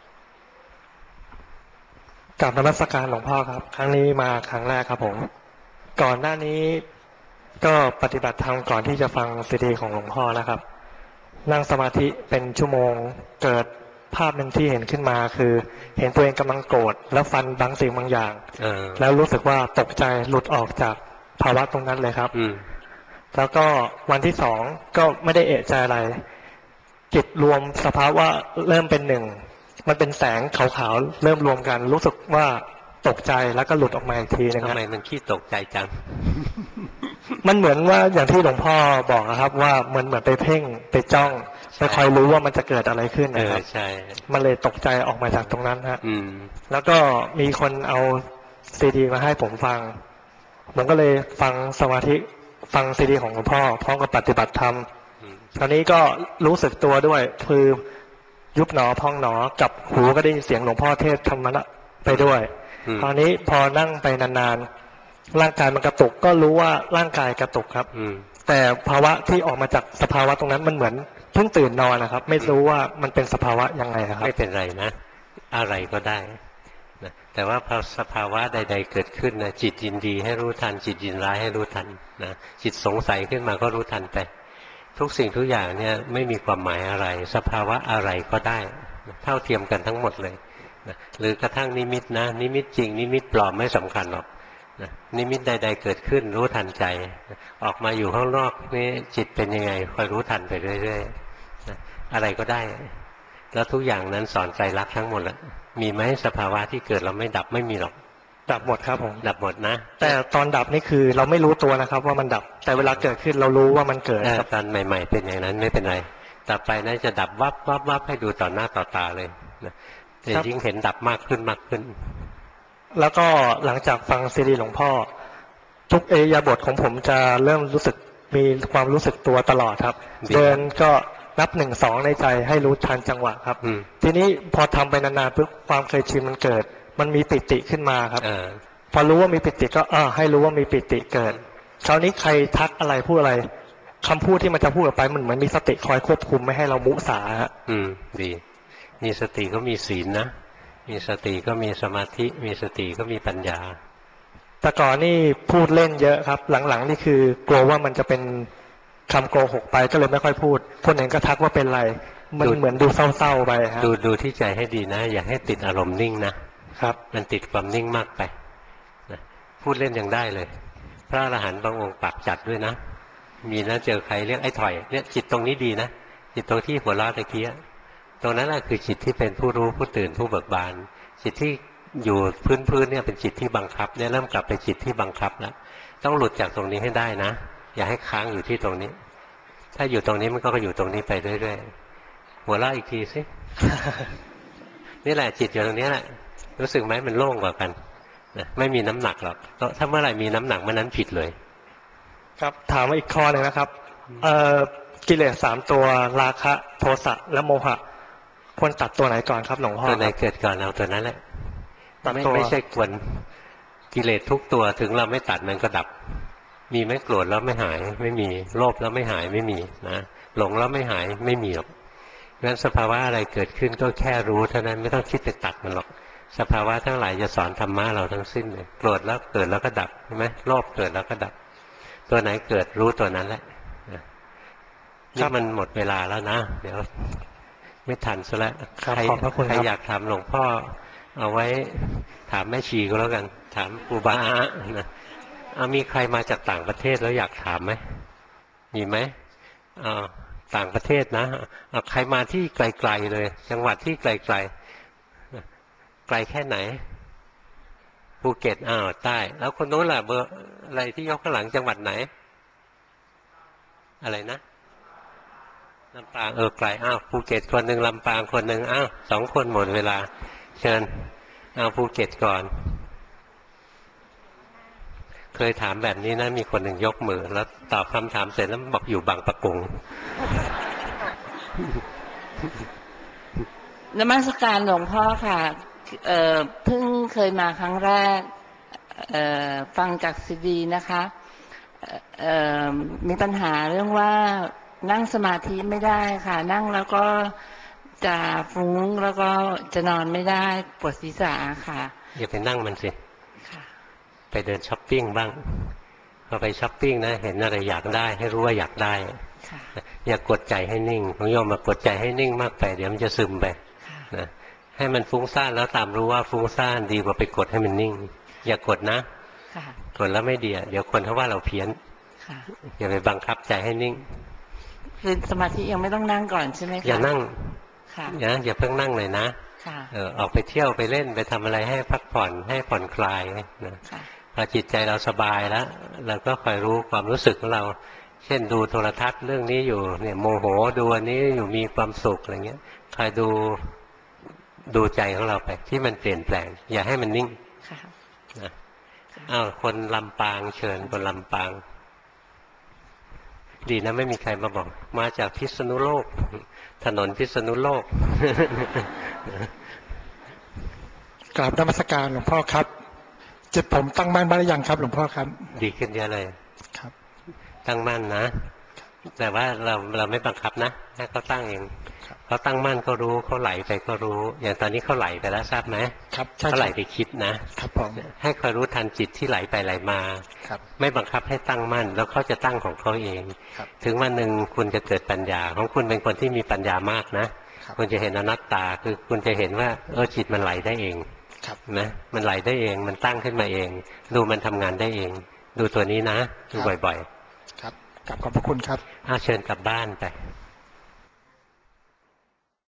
กราบนมัสการหลวงพ่อครับครั้งนี้มาครั้งแรกครับผมก่อนหน้านี้ก็ปฏิบัติธรรมก่อนที่จะฟังซีดีของหลวงพ่อนะครับนั่งสมาธิเป็นชั่วโมงเกิดภาพหนึ่งที่เห็นขึ้นมาคือเห็นตัวเองกำลังโกรธแล้วฟันบางสิ่งบางอย่างแล้วรู้สึกว่าตกใจหลุดออกจากภาวะตรงนั้นเลยครับแล้วก็วันที่2ก็ไม่ได้เอะใจอะไรจิตรวมสภาวะเริ่มเป็นหนึ่งมันเป็นแสงขาวๆเริ่มรวมกันรู้สึกว่าตกใจแล้วก็หลุดออกมาอีกทีนึงทำไมมันขี้ตกใจจังมันเหมือนว่าอย่างที่หลวงพ่อบอกนะครับว่ามันเหมือนไปเพ่งไปจ้องไปคอยรู้ว่ามันจะเกิดอะไรขึ้นนะครับใช่มันเลยตกใจออกมาจากตรงนั้นฮะแล้วก็มีคนเอาซีดีมาให้ผมฟังผมก็เลยฟังสมาธิฟังซีดีของหลวงพ่อพร้อมกับปฏิบัติธรรมตอนนี้ก็รู้สึกตัวด้วยคือยุบหนอพองหนอกับหูก็ได้ยินเสียงหลวงพ่อเทศธรรมะไปด้วยตอนนี้พอนั่งไปนานๆร่างกายมันกระตุกก็รู้ว่าร่างกายกระตุกครับแต่ภาวะที่ออกมาจากสภาวะตรงนั้นมันเหมือนเพิ่งตื่นนอนนะครับไม่รู้ว่ามันเป็นสภาวะยังไงครับไม่เป็นไรนะอะไรก็ได้นะแต่ว่าพอสภาวะใดๆเกิดขึ้นนะจิตยินดีให้รู้ทันจิตยินร้ายให้รู้ทันนะจิตสงสัยขึ้นมาก็รู้ทันไปทุกสิ่งทุกอย่างเนี่ยไม่มีความหมายอะไรสภาวะอะไรก็ได้เท่าเทียมกันทั้งหมดเลยนะหรือกระทั่งนิมิตนะนิมิตจริงนิมิตปลอมไม่สำคัญหรอกนะนิมิตใดๆเกิดขึ้นรู้ทันใจออกมาอยู่ข้างนอกนี่จิตเป็นยังไงคอยรู้ทันไปเรื่อยๆนะอะไรก็ได้แล้วทุกอย่างนั้นสอนใจรักทั้งหมดแหละมีไหมสภาวะที่เกิดเราไม่ดับไม่มีหรอกดับหมดครับผมดับหมดนะแต่ตอนดับนี่คือเราไม่รู้ตัวนะครับว่ามันดับแต่เวลาเกิดขึ้นเรารู้ว่ามันเกิดตอนใหม่ๆเป็นอย่างนั้นไม่เป็นไรต่อไปน่าจะดับวับวับวับให้ดูต่อหน้าต่อตาเลยนะแต่ยิ่งเห็นดับมากขึ้นมากขึ้นแล้วก็หลังจากฟังซีดีหลวงพ่อทุกอิริยาบถของผมจะเริ่มรู้สึกมีความรู้สึกตัวตลอดครับเดินก็นับ1 2ในใจให้รู้ทันจังหวะครับทีนี้พอทำไปนานๆปุ๊บความเคยชินมันเกิดมันมีปิติขึ้นมาครับพอรู้ว่ามีปิติก็ให้รู้ว่ามีปิติเกิดคราวนี้ใครทักอะไรพูดอะไรคำพูดที่มันจะพูดออกไปมันเหมือนมีสติคอยควบคุมไม่ให้เรามุสาฮะดีมีสติก็มีศีลนะมีสติก็มีสมาธิมีสติก็มีปัญญาแต่ก่อนนี่พูดเล่นเยอะครับหลังๆนี่คือกลัวว่ามันจะเป็นคำโกหกไปก็เลยไม่ค่อยพูดคนเห็นก็ทักว่าเป็นไรมันเหมือนดูเศร้าๆไปฮะดูที่ใจให้ดีนะอย่าให้ติดอารมณ์นิ่งนะครับมันติดความนิ่งมากไปนะพูดเล่นยังได้เลยพระอรหันต์บางองค์ปากจัดด้วยนะมีนะเจอใครเรียกไอ้ถอยเนี่ยจิตตรงนี้ดีนะจิตตรงที่หัวเราะตะกี้ตรงนั้นแหละคือจิตที่เป็นผู้รู้ผู้ตื่นผู้เบิกบานจิตที่อยู่พื้นเนี่ยเป็นจิตที่บังคับเนี่ยเริ่มกลับไปจิตที่บังคับแล้วต้องหลุดจากตรงนี้ให้ได้นะอย่าให้ค้างอยู่ที่ตรงนี้ถ้าอยู่ตรงนี้มันก็อยู่ตรงนี้ไปเรื่อยๆหัวเราะอีกทีสิ นี่แหละจิตอยู่ตรงนี้แหละรู้สึกไหมมันโล่งกว่ากันนะไม่มีน้ำหนักหรอกถ้าเมื่อไหร่มีน้ำหนักเมื่อนั้นผิดเลยครับถามมาอีกข้อหนึ่งนะครับกิเลส3ตัวราคะโทสะและโมหะควรตัดตัวไหนก่อนครับหลวงพ่อตัวไหนเกิดก่อนเอาตัวนั้นแหละไม่ใช่ควรกิเลสทุกตัวถึงเราไม่ตัดมันก็ดับมีไหมโกรธแล้วไม่หายไม่มีโลภแล้วไม่หายไม่มีนะหลงแล้วไม่หายไม่มีหรอกงั้นสภาวะอะไรเกิดขึ้นก็แค่รู้เท่านั้นไม่ต้องคิดไปตัดมันหรอกสภาวะทั้งหลายจะสอนธรรมะเราทั้งสิ้นเลยโกรธแล้วเกิดแล้วก็ดับใช่ไหมโลภเกิดแล้วก็ดับตัวไหนเกิดรู้ตัวนั้นแหละนี่มันหมดเวลาแล้วนะเดี๋ยวไม่ทันซะแล้วใครอยากถามหลวงพ่อเอาไว้ถามแม่ชีก็แล้วกันถามครูบานะมีใครมาจากต่างประเทศแล้วอยากถามไหมมีไหมต่างประเทศนะใครมาที่ไกลๆเลยจังหวัดที่ไกลๆไกลแค่ไหนภูเก็ตใต้แล้วคนโน้นล่ะเบอร์อะไรที่ยกข้างหลังจังหวัดไหนอะไรนะลำปางไกลภูเก็ตคนหนึ่งลำปางคนหนึ่ง2 คนหมดเวลาเชิญภูเก็ตก่อนเคยถามแบบนี้นะมีคนหนึ่งยกมือแล้วตอบคำถามเสร็จแล้วบอกอยู่บางปะกงนมัสการหลวงพ่อค่ะเพิ่งเคยมาครั้งแรกฟังจากซีดีนะคะมีปัญหาเรื่องว่านั่งสมาธิไม่ได้ค่ะนั่งแล้วก็จะฟุ้งแล้วก็จะนอนไม่ได้ปวดศีรษะค่ะอย่าไปนั่งมันสิไปเดินช้อปปิ้งบ้างพอไปช้อปปิ้งนะเห็นอะไรอยากได้ให้รู้ว่าอยากได้อย่ากดใจให้นิ่งของโยมมากดใจให้นิ่งมากไปเดี๋ยวมันจะซึมไปนะให้มันฟุ้งซ่านแล้วตามรู้ว่าฟุ้งซ่านดีกว่าไปกดให้มันนิ่งอย่ากดนะกดแล้วไม่ดีเดี๋ยวคนเขาว่าเราเพี้ยนอย่าไปบังคับใจให้นิ่งคือสมาธิยังไม่ต้องนั่งก่อนใช่ไหมคะอย่านั่งค่ะอย่าเพิ่งนั่งเลยนะออกไปเที่ยวไปเล่นไปทำอะไรให้พักผ่อนให้ผ่อนคลายนะพอจิตใจเราสบายแล้วเราก็คอยรู้ความรู้สึกของเราเช่นดูโทรทัศน์เรื่องนี้อยู่เนี่ยโมโหดูอันนี้อยู่มีความสุขอะไรเงี้ยคอยดูใจของเราไปที่มันเปลี่ยนแปลงอย่าให้มันนิ่งนะคนลำปางเชิญคนลำปางดีนะไม่มีใครมาบอกมาจากพิษณุโลกถนนพิษณุโลกกราบนมัสการหลวงพ่อครับจิตผมตั้งมั่นบ้างหรือยังครับหลวงพ่อครับดีขึ้นเยอะเลยครับตั้งมั่นนะแต่ว่าเราไม่บังคับนะให้เขาตั้งเองเขาตั้งมั่นก็รู้เขาไหลไปก็รู้อย่างตอนนี้เขาไหลไปแล้วทราบไหมครับเขาไหลไปคิดนะครับผมให้คอยรู้ทันจิตที่ไหลไปไหลมาไม่บังคับให้ตั้งมั่นแล้วเขาจะตั้งของเขาเองถึงวันหนึ่งคุณจะเกิดปัญญาของคุณเป็นคนที่มีปัญญามากนะคุณจะเห็นอนัตตาคือคุณจะเห็นว่าจิตมันไหลได้เองนะมันไหลได้เองมันตั้งขึ้นมาเองดูมันทำงานได้เองดูตัวนี้นะดูบ่อยๆครับขอบพระคุณครับเชิญกลับบ้านไป